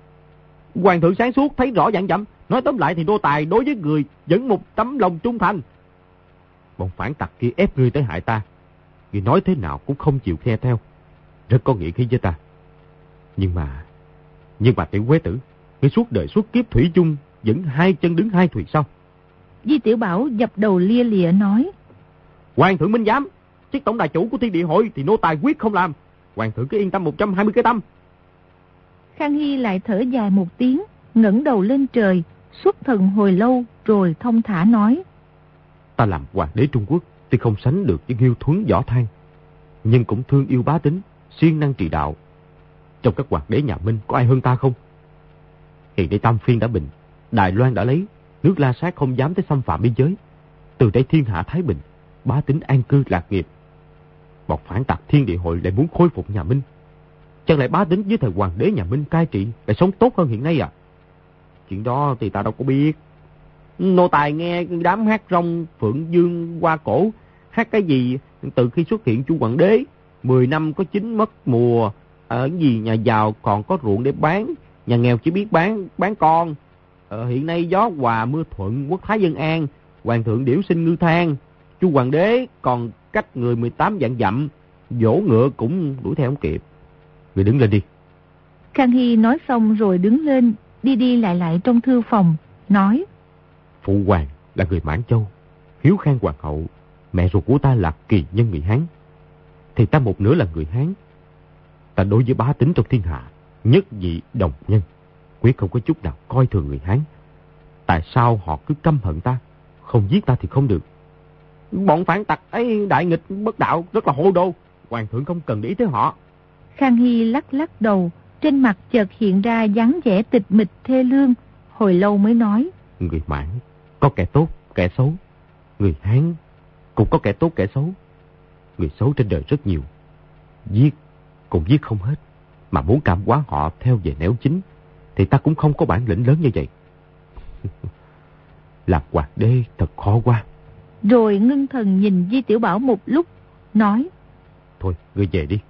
Hoàng thượng sáng suốt, thấy rõ vạn dặm. Nói tóm lại thì nô tài đối với người vẫn một tấm lòng trung thành. Bọn phản tặc kia ép ngươi tới hại ta, ngươi nói thế nào cũng không chịu nghe theo, rất có nghĩa khí với ta. Nhưng mà Nhưng mà Tiểu Quế Tử, ngươi suốt đời suốt kiếp thủy chung vẫn hai chân đứng hai thuyền sao? Di Tiểu Bảo dập đầu lia lịa nói: Hoàng thượng minh giám, chức tổng đà chủ của Thiên Địa hội thì nô tài quyết không làm. Hoàng thượng cứ yên tâm một trăm hai mươi cái tâm. Khang Hy lại thở dài một tiếng, ngẩng đầu lên trời, xuất thần hồi lâu rồi thông thả nói: Ta làm hoàng đế Trung Quốc tuy không sánh được với Nghiêu Thuấn Võ Thang, nhưng cũng thương yêu bá tính, siêng năng trị đạo. Trong các hoàng đế nhà Minh có ai hơn ta không? Hiện nay Tam Phiên đã bình, Đài Loan đã lấy, nước La Sát không dám tới xâm phạm biên giới. Từ đây thiên hạ thái bình, bá tính an cư lạc nghiệp. Một phản tặc Thiên Địa hội lại muốn khôi phục nhà Minh. Chẳng lẽ bá tính với thời hoàng đế nhà Minh cai trị lại sống tốt hơn hiện nay à? Chuyện đó thì ta đâu có biết. Nô tài nghe đám hát rong Phượng Dương qua cổ hát cái gì từ khi xuất hiện chu hoàng đế, mười năm có chín mất mùa, ở gì nhà giàu còn có ruộng để bán, nhà nghèo chỉ biết bán bán con. Ờ, hiện nay gió hòa mưa thuận, quốc thái dân an, Hoàng thượng điểu sinh ngư thang, chu hoàng đế còn cách người mười tám vạn dặm, dỗ ngựa cũng đuổi theo không kịp. Người đứng lên đi. Khang Hy nói xong rồi đứng lên, đi đi lại lại trong thư phòng, nói: Phụ hoàng là người Mãn Châu, Hiếu Khang hoàng hậu, mẹ ruột của ta là kỳ nhân người Hán, thì ta một nửa là người Hán. Ta đối với bá tính trong thiên hạ, nhất vị đồng nhân, quyết không có chút nào coi thường người Hán. Tại sao họ cứ căm hận ta, không giết ta thì không được? Bọn phản tặc ấy đại nghịch bất đạo, rất là hồ đồ. Hoàng thượng không cần để ý tới họ. Khang Hy lắc lắc đầu, trên mặt chợt hiện ra dáng vẻ tịch mịch thê lương, hồi lâu mới nói: Người Mãn có kẻ tốt, kẻ xấu. Người Hán cũng có kẻ tốt, kẻ xấu. Người xấu trên đời rất nhiều, giết cũng giết không hết. Mà muốn cảm hóa họ theo về nẻo chính thì ta cũng không có bản lĩnh lớn như vậy. Làm hoàng đế thật khó quá. Rồi ngưng thần nhìn Di Tiểu Bảo một lúc, nói: Thôi, ngươi về đi.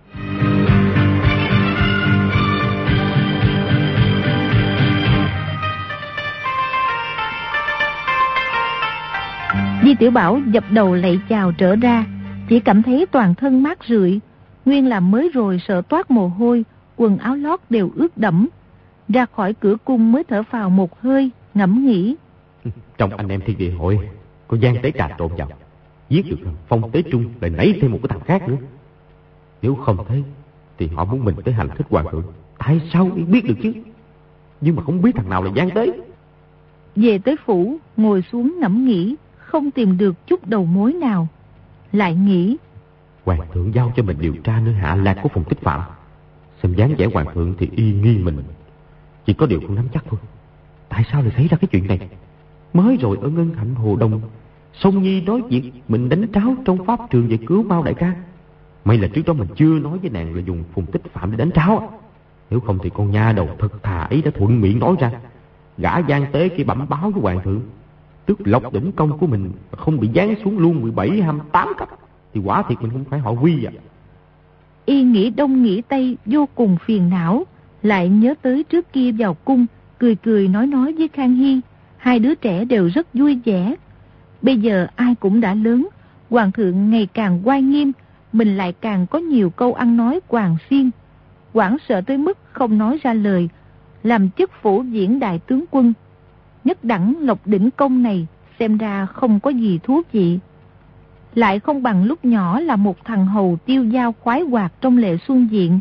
Di Tiểu Bảo dập đầu lạy chào trở ra, chỉ cảm thấy toàn thân mát rượi, nguyên là mới rồi sợ toát mồ hôi, quần áo lót đều ướt đẫm. Ra khỏi cửa cung mới thở phào một hơi, ngẫm nghĩ: Trong anh em thiên địa hội có gian tế trà trộn vào, giết được Phong Tế Trung lại nảy thêm một cái thằng khác nữa. Nếu không thế thì họ muốn mình tới hành thích hoàng thượng, tại sao biết được chứ? Nhưng mà không biết thằng nào là gian tế. Về tới phủ, ngồi xuống ngẫm nghĩ, không tìm được chút đầu mối nào. Lại nghĩ: Hoàng thượng giao cho mình điều tra nơi hạ lạc của Phùng Tích Phạm, xem dáng vẻ hoàng thượng thì y nghi mình. Chỉ có điều không nắm chắc thôi. Tại sao lại xảy ra cái chuyện này? Mới rồi ở Ngân Hạnh Hồ Đông, Song Nhi nói việc mình đánh tráo trong pháp trường về cứu Mao đại ca. May là trước đó mình chưa nói với nàng là dùng Phùng Tích Phạm để đánh tráo. Nếu không thì con nha đầu thật thà ấy đã thuận miệng nói ra. Gã gian tế kia bẩm báo với hoàng thượng, tức Lộc Đỉnh Công của mình không bị giáng xuống luôn mười bảy hai mươi tám cấp, thì quả thiệt mình không phải họ Quy à. Y nghĩ đông nghĩ tây, vô cùng phiền não. Lại nhớ tới trước kia vào cung, cười cười nói nói với Khang Hy, hai đứa trẻ đều rất vui vẻ. Bây giờ ai cũng đã lớn, hoàng thượng ngày càng oai nghiêm, mình lại càng có nhiều câu ăn nói quàng xiên. Hoảng sợ tới mức không nói ra lời, làm chức phủ diễn đại tướng quân. Nhất đẳng Lộc Đỉnh Công này xem ra không có gì thú vị. Lại không bằng lúc nhỏ là một thằng hầu tiêu dao khoái hoạt trong Lệ Xuân Diện.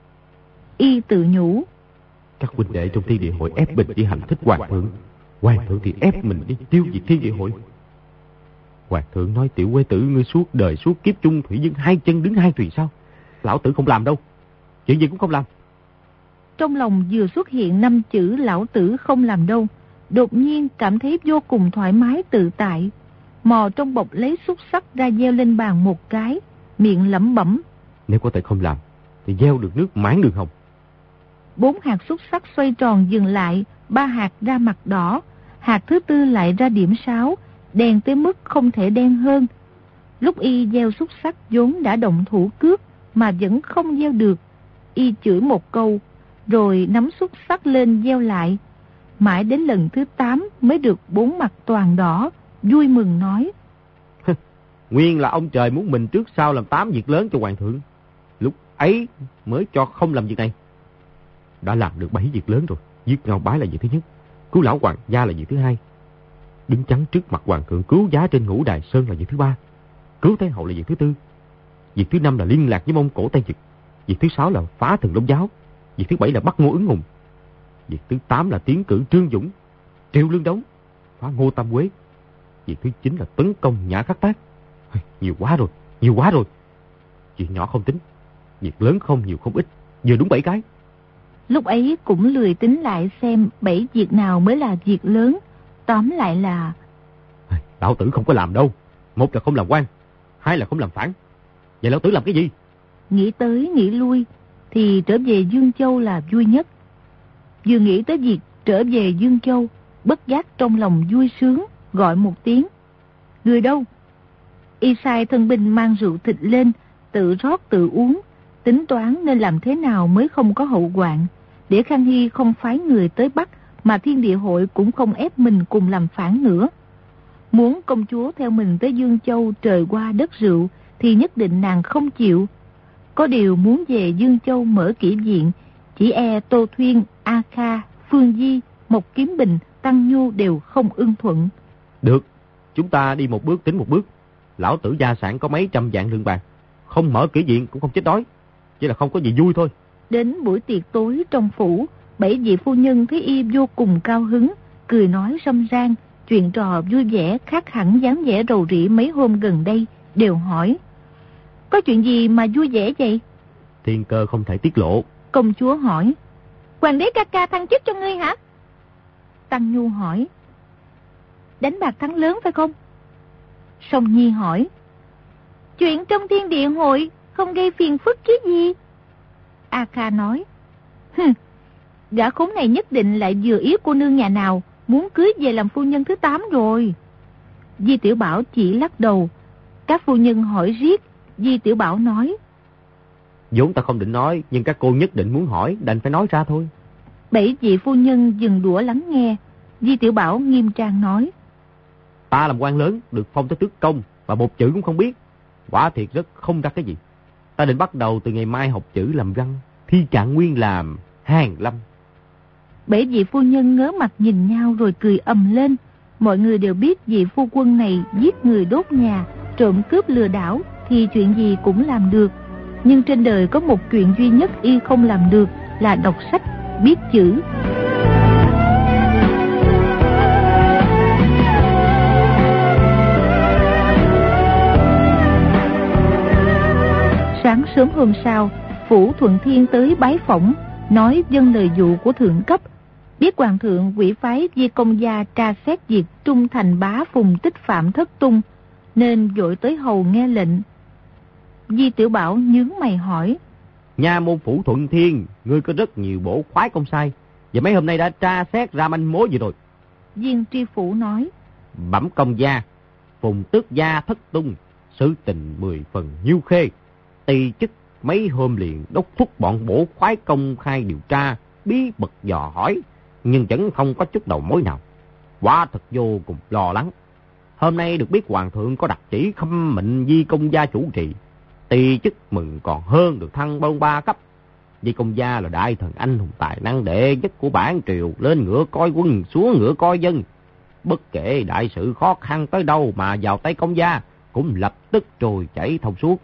Y tự nhủ: Các huynh đệ trong thiên địa hội ép mình đi hành thích hoàng thượng, hoàng thượng thì ép mình đi tiêu diệt thiên địa hội. Hoàng thượng nói tiểu quê tử ngươi suốt đời suốt kiếp chung thủy dân hai chân đứng hai thuyền sao? Lão tử không làm đâu, chuyện gì cũng không làm. Trong lòng vừa xuất hiện năm chữ lão tử không làm đâu, đột nhiên cảm thấy vô cùng thoải mái tự tại. Mò trong bọc lấy xúc xắc ra gieo lên bàn một cái, miệng lẩm bẩm: Nếu có thể không làm thì gieo được nước mãn đường hồng. Bốn hạt xúc xắc xoay tròn dừng lại, ba hạt ra mặt đỏ, hạt thứ tư lại ra điểm sáu, đen tới mức không thể đen hơn. Lúc y gieo xúc xắc vốn đã động thủ cướp mà vẫn không gieo được, y chửi một câu, rồi nắm xúc xắc lên gieo lại. Mãi đến lần thứ tám mới được bốn mặt toàn đỏ, vui mừng nói: Nguyên là ông trời muốn mình trước sau làm tám việc lớn cho hoàng thượng, lúc ấy mới cho không làm việc này. Đã làm được bảy việc lớn rồi. Giết Ngao Bái là việc thứ nhất, cứu lão hoàng gia là việc thứ hai, đứng chắn trước mặt hoàng thượng cứu giá trên Ngũ Đài Sơn là việc thứ ba, cứu Thái hậu là việc thứ tư, việc thứ năm là liên lạc với Mông Cổ Tây Vực, việc thứ sáu là phá Thần Long Giáo, việc thứ bảy là bắt Ngô Ứng Hùng, việc thứ tám là tiến cử Trương Dũng, Triệu Lương Đống, phá Ngô Tam Quế, việc thứ chín là tấn công Nhã Khắc Tác. Nhiều quá rồi, nhiều quá rồi. Chuyện nhỏ không tính, việc lớn không nhiều không ít, vừa đúng bảy cái. Lúc ấy cũng lười tính lại xem bảy việc nào mới là việc lớn. Tóm lại là: Lão tử không có làm đâu. Một là không làm quan, hai là không làm phản. Vậy lão tử làm cái gì? Nghĩ tới nghĩ lui thì trở về Dương Châu là vui nhất. Vừa nghĩ tới việc trở về Dương Châu, bất giác trong lòng vui sướng, gọi một tiếng: Người đâu? Y sai thân binh mang rượu thịt lên, tự rót tự uống, tính toán nên làm thế nào mới không có hậu hoạn, để Khang Hy không phái người tới bắt, mà thiên địa hội cũng không ép mình cùng làm phản nữa. Muốn công chúa theo mình tới Dương Châu trời qua đất rượu thì nhất định nàng không chịu. Có điều muốn về Dương Châu mở kỹ viện, chỉ e Tô Thuyên, A Kha, Phương Di, Mộc Kiếm Bình, Tăng Nhu đều không ưng thuận. Được, chúng ta đi một bước tính một bước. Lão tử gia sản có mấy trăm vạn lượng bạc, không mở kỹ viện cũng không chết đói, chỉ là không có gì vui thôi. Đến buổi tiệc tối trong phủ, bảy vị phu nhân thấy y vô cùng cao hứng, cười nói râm ran, chuyện trò vui vẻ khác hẳn dáng vẻ rầu rĩ mấy hôm gần đây, đều hỏi: có chuyện gì mà vui vẻ vậy? Thiên cơ không thể tiết lộ. Công chúa hỏi: hoàng đế ca ca thăng chức cho ngươi hả? Tăng Nhu hỏi: đánh bạc thắng lớn phải không? Song Nhi hỏi: chuyện trong thiên địa hội không gây phiền phức chứ gì? A Kha nói: hừ, gã khốn này nhất định lại vừa ý cô nương nhà nào, muốn cưới về làm phu nhân thứ tám rồi. Di Tiểu Bảo chỉ lắc đầu. Các phu nhân hỏi riết, Di Tiểu Bảo nói: vốn ta không định nói, nhưng các cô nhất định muốn hỏi, đành phải nói ra thôi. Bảy vị phu nhân dừng đũa lắng nghe. Di Tiểu Bảo nghiêm trang nói: ta làm quan lớn, được phong tới tước công, và một chữ cũng không biết, quả thiệt rất không ra cái gì. Ta định bắt đầu từ ngày mai học chữ làm văn, thi trạng nguyên làm Hàn Lâm. Bảy vị phu nhân ngớ mặt nhìn nhau rồi cười ầm lên. Mọi người đều biết vị phu quân này giết người đốt nhà, trộm cướp lừa đảo thì chuyện gì cũng làm được. Nhưng trên đời có một chuyện duy nhất y không làm được là đọc sách, biết chữ. Sáng sớm hôm sau, Phủ Thuận Thiên tới bái phỏng, nói dâng lời dụ của thượng cấp. Biết hoàng thượng quỷ phái Di Công Gia tra xét việc Trung Thành Bá Phùng Tích Phạm thất tung, nên vội tới hầu nghe lệnh. Di Tiểu Bảo nhướng mày hỏi: Nha môn Phủ Thuận Thiên, ngươi có rất nhiều bổ khoái công sai, và mấy hôm nay đã tra xét ra manh mối gì rồi? Viên Tri Phủ nói: Bẩm công gia, Phùng Tước Gia thất tung, sự tình mười phần nhiêu khê. Ty chức mấy hôm liền đốc thúc bọn bổ khoái công khai điều tra, bí mật dò hỏi, nhưng vẫn không có chút đầu mối nào. Quả thật vô cùng lo lắng. Hôm nay được biết hoàng thượng có đặc chỉ khâm mệnh Di Công Gia chủ trì, ty chức mừng còn hơn được thăng bông ba cấp. Di Công Gia là đại thần anh hùng tài năng đệ nhất của bản triều, lên ngựa coi quân, xuống ngựa coi dân. Bất kể đại sự khó khăn tới đâu mà vào tay công gia, cũng lập tức trôi chảy thông suốt.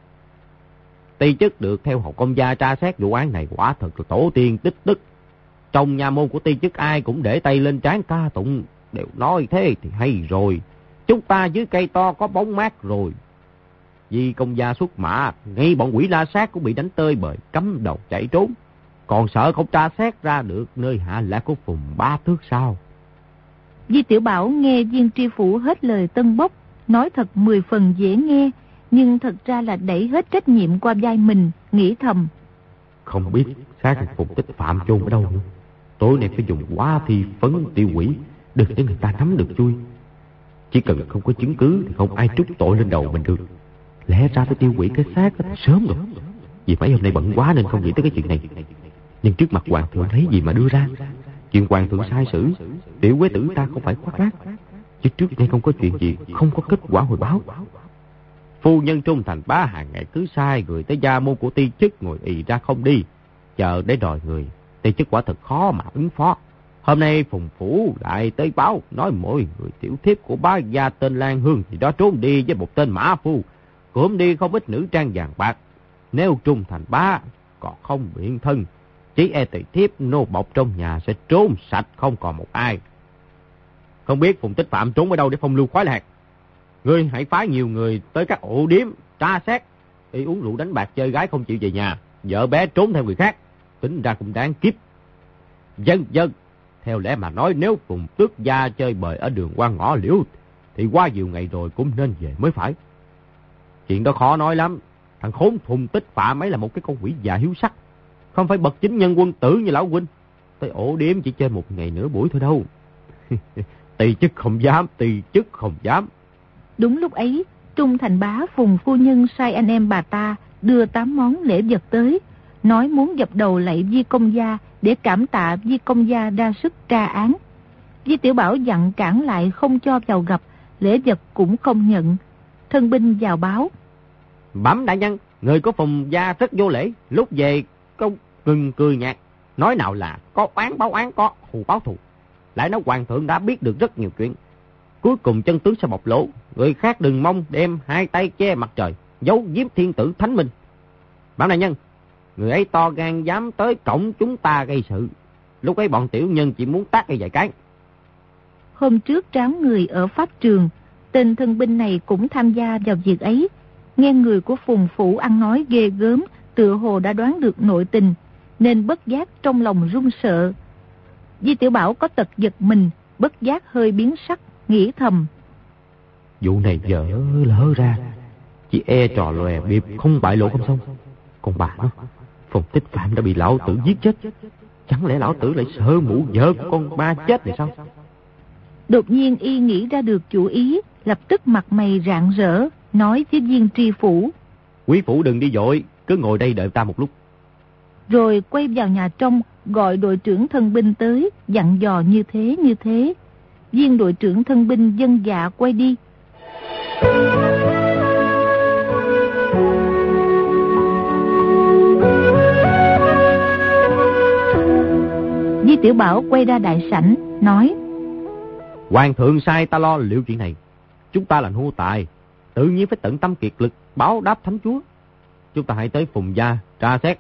Ty chức được theo hầu công gia tra xét vụ án này quả thật là tổ tiên tích đức. Trong nhà môn của ty chức ai cũng để tay lên trán ca tụng, đều nói thế thì hay rồi. Chúng ta dưới cây to có bóng mát rồi. Vì công gia xuất mã, ngay bọn quỷ la sát cũng bị đánh tơi bời, cắm đầu chạy trốn. Còn sợ không tra xét ra được nơi hạ lạc của Phùng Ba Tước sao? Di Tiểu Bảo nghe Viên Tri Phủ hết lời tân bốc, nói thật mười phần dễ nghe, nhưng thật ra là đẩy hết trách nhiệm qua vai mình, nghĩ thầm: không biết xác Phùng Tích Phạm chôn ở đâu nữa. Tối nay phải dùng hóa thi phấn tiêu hủy, đừng để người ta nắm được chui. Chỉ cần không có chứng cứ thì không ai trút tội lên đầu mình được. Lẽ ra phải tiêu hủy cái xác sớm rồi, vì mấy hôm nay bận quá nên không nghĩ tới cái chuyện này. Nhưng trước mặt hoàng thượng thấy gì mà đưa ra. Chuyện hoàng thượng sai xử, tiểu quế tử ta không phải khoác lác, chứ trước nay không có chuyện gì không có kết quả hồi báo. Phu nhân Trung Thành Bá hàng ngày cứ sai người tới gia môn của ty chức ngồi ì ra không đi, chờ để đòi người. Ty chức quả thật khó mà ứng phó. Hôm nay Phùng Phủ lại tới báo, nói mỗi người tiểu thiếp của bá gia tên Lan Hương thì đó trốn đi với một tên mã phu, cũng đi không ít nữ trang vàng bạc. Nếu Trung Thành Bá còn không biện thân, chỉ e tỳ thiếp nô bọc trong nhà sẽ trốn sạch không còn một ai. Không biết Phùng Tích Phạm trốn ở đâu để phong lưu khoái lạc. Ngươi hãy phái nhiều người tới các ổ điếm tra xét. Y uống rượu đánh bạc chơi gái không chịu về nhà, vợ bé trốn theo người khác, tính ra cũng đáng kiếp. Dân dân, theo lẽ mà nói nếu Phùng Tước Gia chơi bời ở đường qua ngõ liễu thì qua nhiều ngày rồi cũng nên về mới phải. Chuyện đó khó nói lắm. Thằng khốn Phùng Tích Phạm ấy là một cái con quỷ già hiếu sắc, không phải bậc chính nhân quân tử như lão huynh. Tới ổ điếm chỉ chơi một ngày nửa buổi thôi đâu. Tỳ chức không dám, tỳ chức không dám. Đúng lúc ấy, Trung Thành Bá Phùng phu nhân sai anh em bà ta đưa tám món lễ vật tới, nói muốn dập đầu lạy Di Công Gia để cảm tạ Di Công Gia đa sức tra án. Di Tiểu Bảo dặn cản lại không cho vào gặp, lễ vật cũng không nhận. Thân binh vào báo: Bẩm đại nhân, người của Phùng gia rất vô lễ, lúc về có ngừng cười nhạt, nói nào là có oán báo oán, có thù báo thù, lại nói hoàng thượng đã biết được rất nhiều chuyện, cuối cùng chân tướng sẽ bộc lộ, người khác đừng mong đem hai tay che mặt trời, giấu giếm thiên tử thánh minh. Bẩm đại nhân, người ấy to gan dám tới cổng chúng ta gây sự, lúc ấy bọn tiểu nhân chỉ muốn tát cái vài cái. Hôm trước tráo người ở pháp trường, tên thân binh này cũng tham gia vào việc ấy. Nghe người của Phùng phủ ăn nói ghê gớm, tựa hồ đã đoán được nội tình, nên bất giác trong lòng run sợ. Di Tiểu Bảo có tật giật mình, bất giác hơi biến sắc, nghĩ thầm: Vụ này dở lỡ ra, chỉ e trò lòe bịp không bại lộ không xong. Còn bà nó, Phùng Tích Phạm đã bị lão tử giết chết, chẳng lẽ lão tử lại sợ mụ vợ của con ba chết thì sao? Đột nhiên y nghĩ ra được chủ ý, lập tức mặt mày rạng rỡ, nói với viên tri phủ: Quý phủ đừng đi vội, cứ ngồi đây đợi ta một lúc. Rồi quay vào nhà trong, gọi đội trưởng thân binh tới, dặn dò như thế như thế. Viên đội trưởng thân binh vâng dạ quay đi. Di Tiểu Bảo quay ra đại sảnh, nói: Hoàng thượng sai ta lo liệu chuyện này, chúng ta là nô tài, tự nhiên phải tận tâm kiệt lực báo đáp thánh chúa. Chúng ta hãy tới Phùng gia tra xét.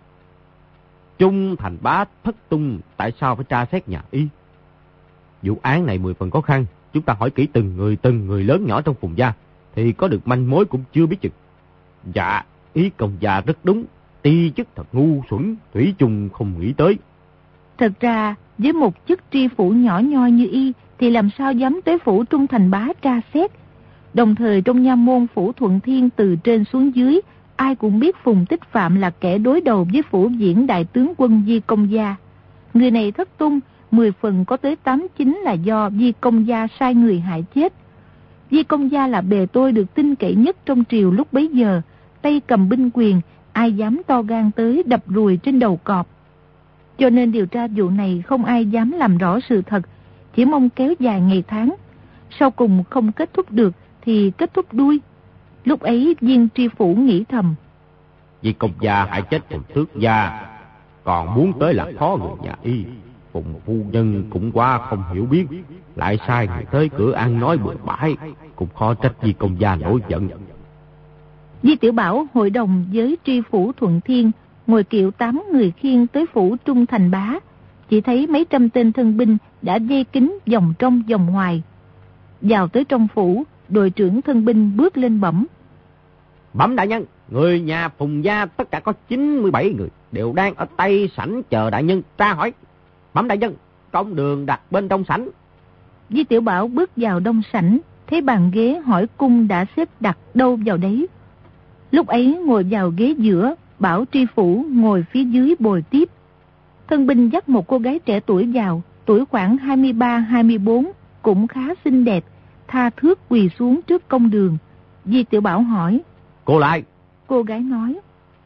Trung Thành Bá thất tung, tại sao phải tra xét nhà y? Vụ án này mười phần khó khăn, chúng ta hỏi kỹ từng người từng người lớn nhỏ trong Phùng gia thì có được manh mối cũng chưa biết chừng. Dạ, ý công gia rất đúng, ti chức thật ngu xuẩn, thủy chung không nghĩ tới. Thật ra với một chức tri phủ nhỏ nhoi như y thì làm sao dám tới phủ Trung Thành Bá tra xét. Đồng thời trong nha môn phủ Thuận Thiên từ trên xuống dưới, ai cũng biết Phùng Tích Phạm là kẻ đối đầu với phủ viễn đại tướng quân Di Công Gia. Người này thất tung, mười phần có tới tám chín là do Di Công Gia sai người hại chết. Di Công Gia là bề tôi được tin cậy nhất trong triều lúc bấy giờ, tay cầm binh quyền, ai dám to gan tới đập ruồi trên đầu cọp. Cho nên điều tra vụ này không ai dám làm rõ sự thật, chỉ mong kéo dài ngày tháng. Sau cùng không kết thúc được thì kết thúc đuôi. Lúc ấy viên tri phủ nghĩ thầm: Di Công Gia hại chết Phùng Tước gia, còn muốn tới làm khó người nhà y. Phùng phu nhân cũng quá không hiểu biết, lại sai người tới cửa ăn nói bừa bãi, cũng khó trách Di Công Gia nổi giận. Di Tiểu Bảo hội đồng với tri phủ Thuận Thiên, ngồi kiệu tám người khiêng tới phủ Trung Thành Bá. Chỉ thấy mấy trăm tên thân binh đã dây kín vòng trong vòng ngoài. Vào tới trong phủ, đội trưởng thân binh bước lên bẩm: Bẩm đại nhân, người nhà Phùng gia tất cả có chín mươi bảy người, đều đang ở Tây sảnh chờ đại nhân tra hỏi. Bẩm đại nhân, công đường đặt bên trong sảnh. Di Tiểu Bảo bước vào đông sảnh, thấy bàn ghế hỏi cung đã xếp đặt đâu vào đấy. Lúc ấy ngồi vào ghế giữa, bảo tri phủ ngồi phía dưới bồi tiếp. Thân binh dắt một cô gái trẻ tuổi vào, tuổi khoảng hai mươi ba hai mươi bốn, cũng khá xinh đẹp, tha thước quỳ xuống trước công đường. Di Tiểu Bảo hỏi: Cô lại. Cô gái nói: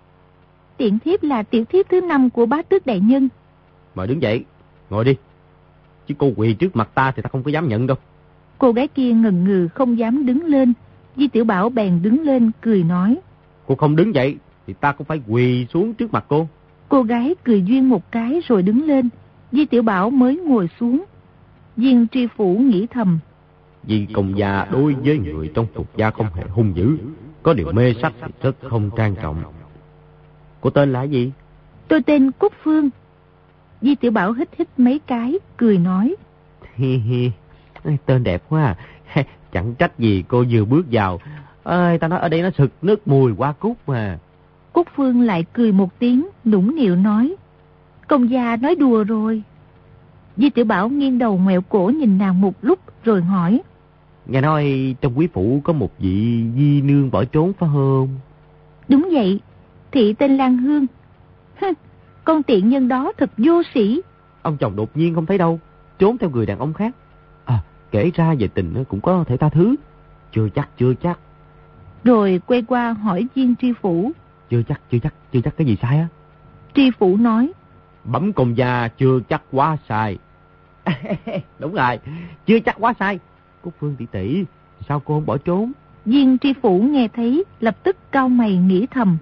Tiện thiếp là tiểu thiếp thứ năm của bá tước đại nhân. Mời đứng dậy, ngồi đi. Chứ cô quỳ trước mặt ta thì ta không có dám nhận đâu. Cô gái kia ngần ngừ không dám đứng lên. Di Tiểu Bảo bèn đứng lên cười nói: Cô không đứng dậy thì ta cũng phải quỳ xuống trước mặt cô. Cô gái cười duyên một cái rồi đứng lên. Di Tiểu Bảo mới ngồi xuống. Viên tri phủ nghĩ thầm: Di Công Gia đối với người trong Phục gia không hề hung dữ, có điều mê sách thì rất không trang trọng. Cô tên là gì? Tôi tên Cúc Phương. Di Tiểu Bảo hít hít mấy cái, cười nói: Hi hi, tên đẹp quá à. Chẳng trách gì cô vừa bước vào, ơi ta nói ở đây nó sực nước mùi hoa cúc mà. Cúc Phương lại cười một tiếng, nũng nịu nói: Công gia nói đùa rồi. Di Tiểu Bảo nghiêng đầu ngoẹo cổ nhìn nàng một lúc rồi hỏi: Nghe nói trong quý phủ có một vị di nương bỏ trốn phải không? Đúng vậy, thị tên Lan Hương. Hừ, con tiện nhân đó thật vô sĩ. Ông chồng đột nhiên không thấy đâu, trốn theo người đàn ông khác. À, kể ra về tình cũng có thể tha thứ. Chưa chắc, chưa chắc. Rồi quay qua hỏi viên tri phủ: Chưa chắc, chưa chắc, chưa chắc cái gì sai á? Tri phủ nói: Bẩm công gia chưa chắc quá sai. Đúng rồi, chưa chắc quá sai. Cúc Phương tỷ tỷ, sao cô không bỏ trốn? Viên tri phủ nghe thấy, lập tức cau mày nghĩ thầm.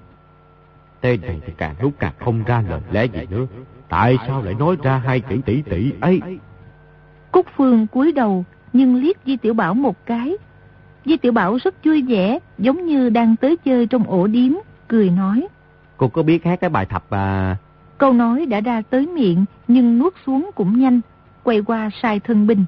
Tên này thì càng lúc càng không ra lời lẽ gì nữa. Tại sao lại nói ra hai chữ tỷ tỷ ấy? Cúc Phương cúi đầu, nhưng liếc Di Tiểu Bảo một cái. Di Tiểu Bảo rất vui vẻ, giống như đang tới chơi trong ổ điếm, cười nói. Cô có biết hát cái bài thập à? Câu nói đã ra tới miệng, nhưng nuốt xuống cũng nhanh, quay qua sai thân binh.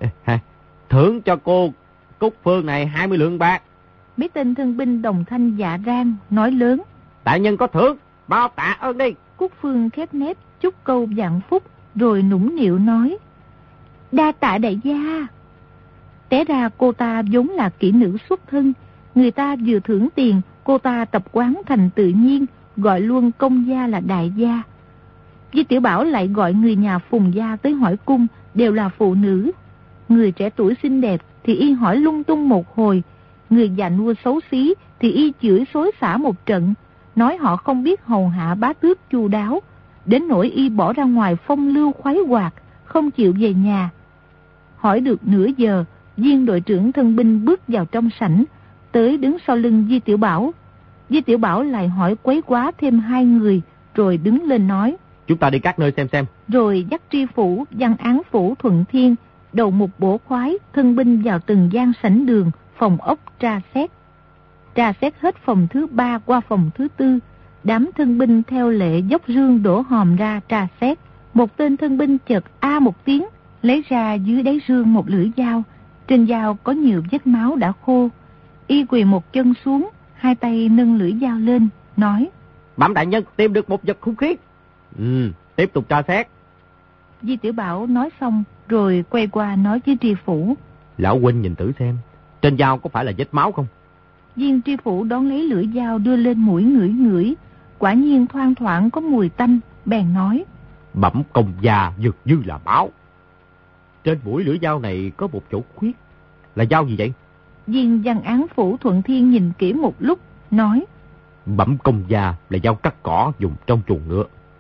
Thưởng cho cô Cúc Phương này hai mươi lượng bạc. Mấy tên thân binh đồng thanh dạ rang, nói lớn. Đại nhân có thưởng, bao tạ ơn đi. Cúc Phương khép nép chúc câu vạn phúc, rồi nũng nịu nói. Đa tạ đại gia. Té ra cô ta vốn là kỹ nữ xuất thân, người ta vừa thưởng tiền, cô ta tập quán thành tự nhiên, gọi luôn công gia là đại gia. Di Tiểu Bảo lại gọi người nhà Phùng gia tới hỏi cung, đều là phụ nữ. Người trẻ tuổi xinh đẹp thì y hỏi lung tung một hồi, người già nua xấu xí thì y chửi xối xả một trận, nói họ không biết hầu hạ bá tước chu đáo, đến nỗi y bỏ ra ngoài phong lưu khoái hoạt, không chịu về nhà. Hỏi được nửa giờ, viên đội trưởng thân binh bước vào trong sảnh, tới đứng sau lưng Di Tiểu Bảo. Di Tiểu Bảo lại hỏi quấy quá thêm hai người, rồi đứng lên nói. Chúng ta đi các nơi xem xem. Rồi dắt tri phủ, văn án phủ Thuận Thiên, đầu mục bổ khoái, thân binh vào từng gian sảnh đường, phòng ốc tra xét. Tra xét hết phòng thứ ba qua phòng thứ tư, đám thân binh theo lệ dốc rương đổ hòm ra tra xét. Một tên thân binh chợt a một tiếng, lấy ra dưới đáy rương một lưỡi dao. Trên dao có nhiều vết máu đã khô. Y quỳ một chân xuống, hai tay nâng lưỡi dao lên, nói. Bẩm đại nhân, tìm được một vật hung khí. Ừ, tiếp tục tra xét. Di Tiểu Bảo nói xong, rồi quay qua nói với tri phủ. Lão huynh nhìn thử xem, trên dao có phải là vết máu không? Viên tri phủ đón lấy lưỡi dao đưa lên mũi ngửi ngửi, quả nhiên thoang thoảng có mùi tanh, bèn nói. Bẩm công gia dược như là máu. Trên mũi lưỡi dao này có một chỗ khuyết. Là dao gì vậy? Viên văn án phủ Thuận Thiên nhìn kỹ một lúc, nói. Bẩm công gia là dao cắt cỏ dùng trong chuồng ngựa.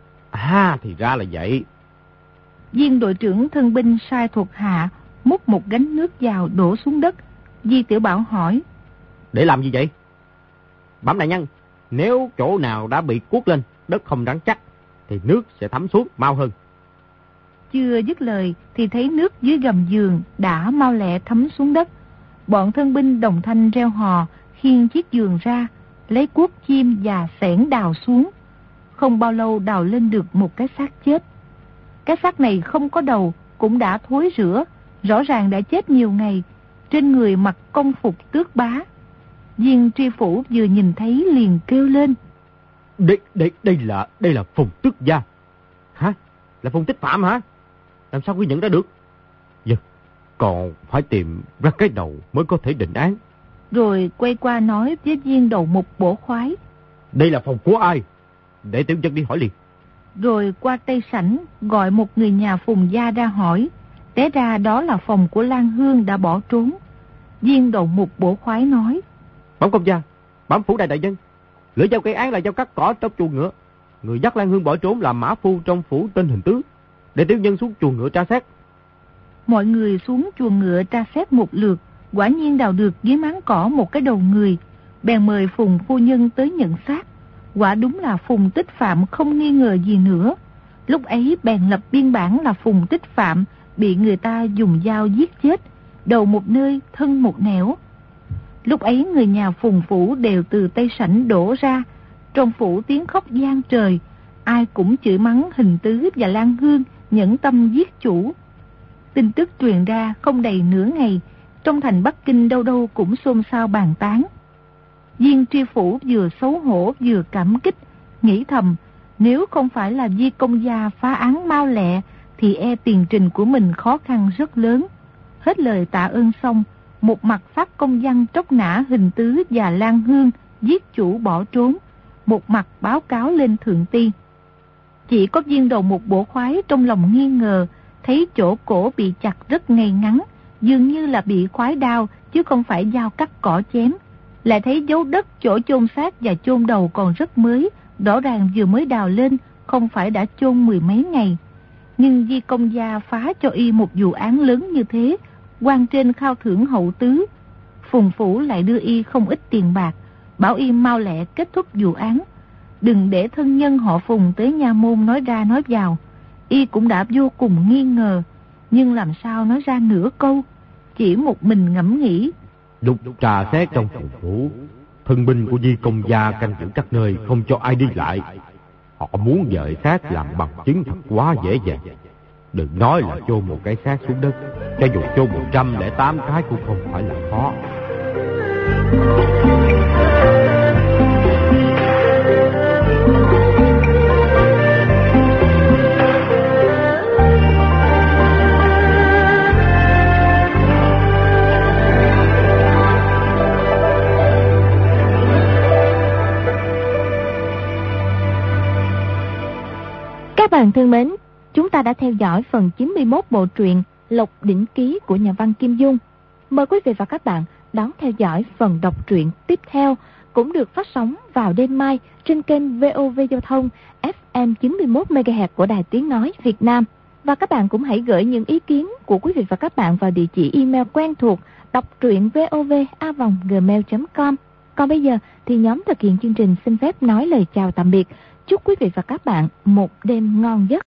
À, thì ra là vậy. Viên đội trưởng thân binh sai thuộc hạ múc một gánh nước vào đổ xuống đất. Di Tiểu Bảo hỏi. Để làm gì vậy? Bẩm đại nhân, nếu chỗ nào đã bị cuốc lên, đất không rắn chắc, thì nước sẽ thấm xuống mau hơn. Chưa dứt lời thì thấy nước dưới gầm giường đã mau lẹ thấm xuống đất. Bọn thân binh đồng thanh reo hò, khiêng chiếc giường ra, lấy cuốc chim và xẻng đào xuống. Không bao lâu đào lên được một cái xác chết. Cái xác này không có đầu, cũng đã thối rữa, rõ ràng đã chết nhiều ngày. Trên người mặc công phục tước bá. Viên tri phủ vừa nhìn thấy liền kêu lên. Đây, đây, đây là, đây là Phùng tước gia. Hả? Là Phùng Tích Phạm hả? Làm sao quy nhận ra được? Dạ, còn phải tìm ra cái đầu mới có thể định án. Rồi quay qua nói với viên đầu mục bổ khoái. Đây là phòng của ai? Để tiểu dân đi hỏi liền. Rồi qua tây sảnh gọi một người nhà Phùng gia ra hỏi. Té ra đó là phòng của Lan Hương đã bỏ trốn. Viên đầu mục bổ khoái nói. Bẩm công gia, bẩm phủ đại đại nhân, lưỡi dao gây án là dao cắt cỏ trong chuồng ngựa. Người dắt Lan Hương bỏ trốn là mã phu trong phủ tên Hình Tứ. Để tiểu nhân xuống chuồng ngựa tra xét. Mọi người xuống chuồng ngựa tra xét một lượt, quả nhiên đào được dưới máng cỏ một cái đầu người. Bèn mời Phùng phu nhân tới nhận xác. Quả đúng là Phùng Tích Phạm, không nghi ngờ gì nữa. Lúc ấy bèn lập biên bản là Phùng Tích Phạm bị người ta dùng dao giết chết, đầu một nơi, thân một nẻo. Lúc ấy người nhà Phùng phủ đều từ tây sảnh đổ ra. Trong phủ tiếng khóc vang trời, ai cũng chửi mắng Hình Tứ và Lan Hương nhẫn tâm giết chủ. Tin tức truyền ra không đầy nửa ngày, trong thành Bắc Kinh đâu đâu cũng xôn xao bàn tán. Viên tri phủ vừa xấu hổ vừa cảm kích, nghĩ thầm, nếu không phải là Di công gia phá án mau lẹ, thì e tiền trình của mình khó khăn rất lớn. Hết lời tạ ơn xong, một mặt phát công văn tróc nã Hình Tứ và Lan Hương giết chủ bỏ trốn, một mặt báo cáo lên thượng ti. Chỉ có viên đầu một bổ khoái trong lòng nghi ngờ, thấy chỗ cổ bị chặt rất ngay ngắn, dường như là bị khoái đao chứ không phải dao cắt cỏ chém. Lại thấy dấu đất chỗ chôn xác và chôn đầu còn rất mới, rõ ràng vừa mới đào lên, không phải đã chôn mười mấy ngày. Nhưng Di công gia phá cho y một vụ án lớn như thế, quan trên khao thưởng hậu tứ. Phùng Phủ lại đưa y không ít tiền bạc, bảo y mau lẹ kết thúc vụ án. Đừng để thân nhân họ Phùng tới nha môn nói ra nói vào. Y cũng đã vô cùng nghi ngờ, nhưng làm sao nói ra nửa câu, chỉ một mình ngẫm nghĩ. Lúc trà xét trong Phùng Phủ, thân binh của Di Công Gia canh giữ các nơi, không cho ai đi lại. Họ muốn dời xác làm bằng chứng thật quá dễ dàng. Đừng nói là chôn một cái xác xuống đất, cho dù chôn một trăm lẻ tám cái cũng không phải là khó. Các bạn thân mến, chúng ta đã theo dõi phần chín mươi mốt bộ truyện Lộc Đỉnh Ký của nhà văn Kim Dung. Mời quý vị và các bạn đón theo dõi phần đọc truyện tiếp theo, cũng được phát sóng vào đêm mai trên kênh vê o vê Giao thông ép em chín mươi mốt mê ga héc của Đài Tiếng Nói Việt Nam. Và các bạn cũng hãy gửi những ý kiến của quý vị và các bạn vào địa chỉ email quen thuộc đọc truyện vov a vòng gmail chấm com. Còn bây giờ thì nhóm thực hiện chương trình xin phép nói lời chào tạm biệt. Chúc quý vị và các bạn một đêm ngon giấc.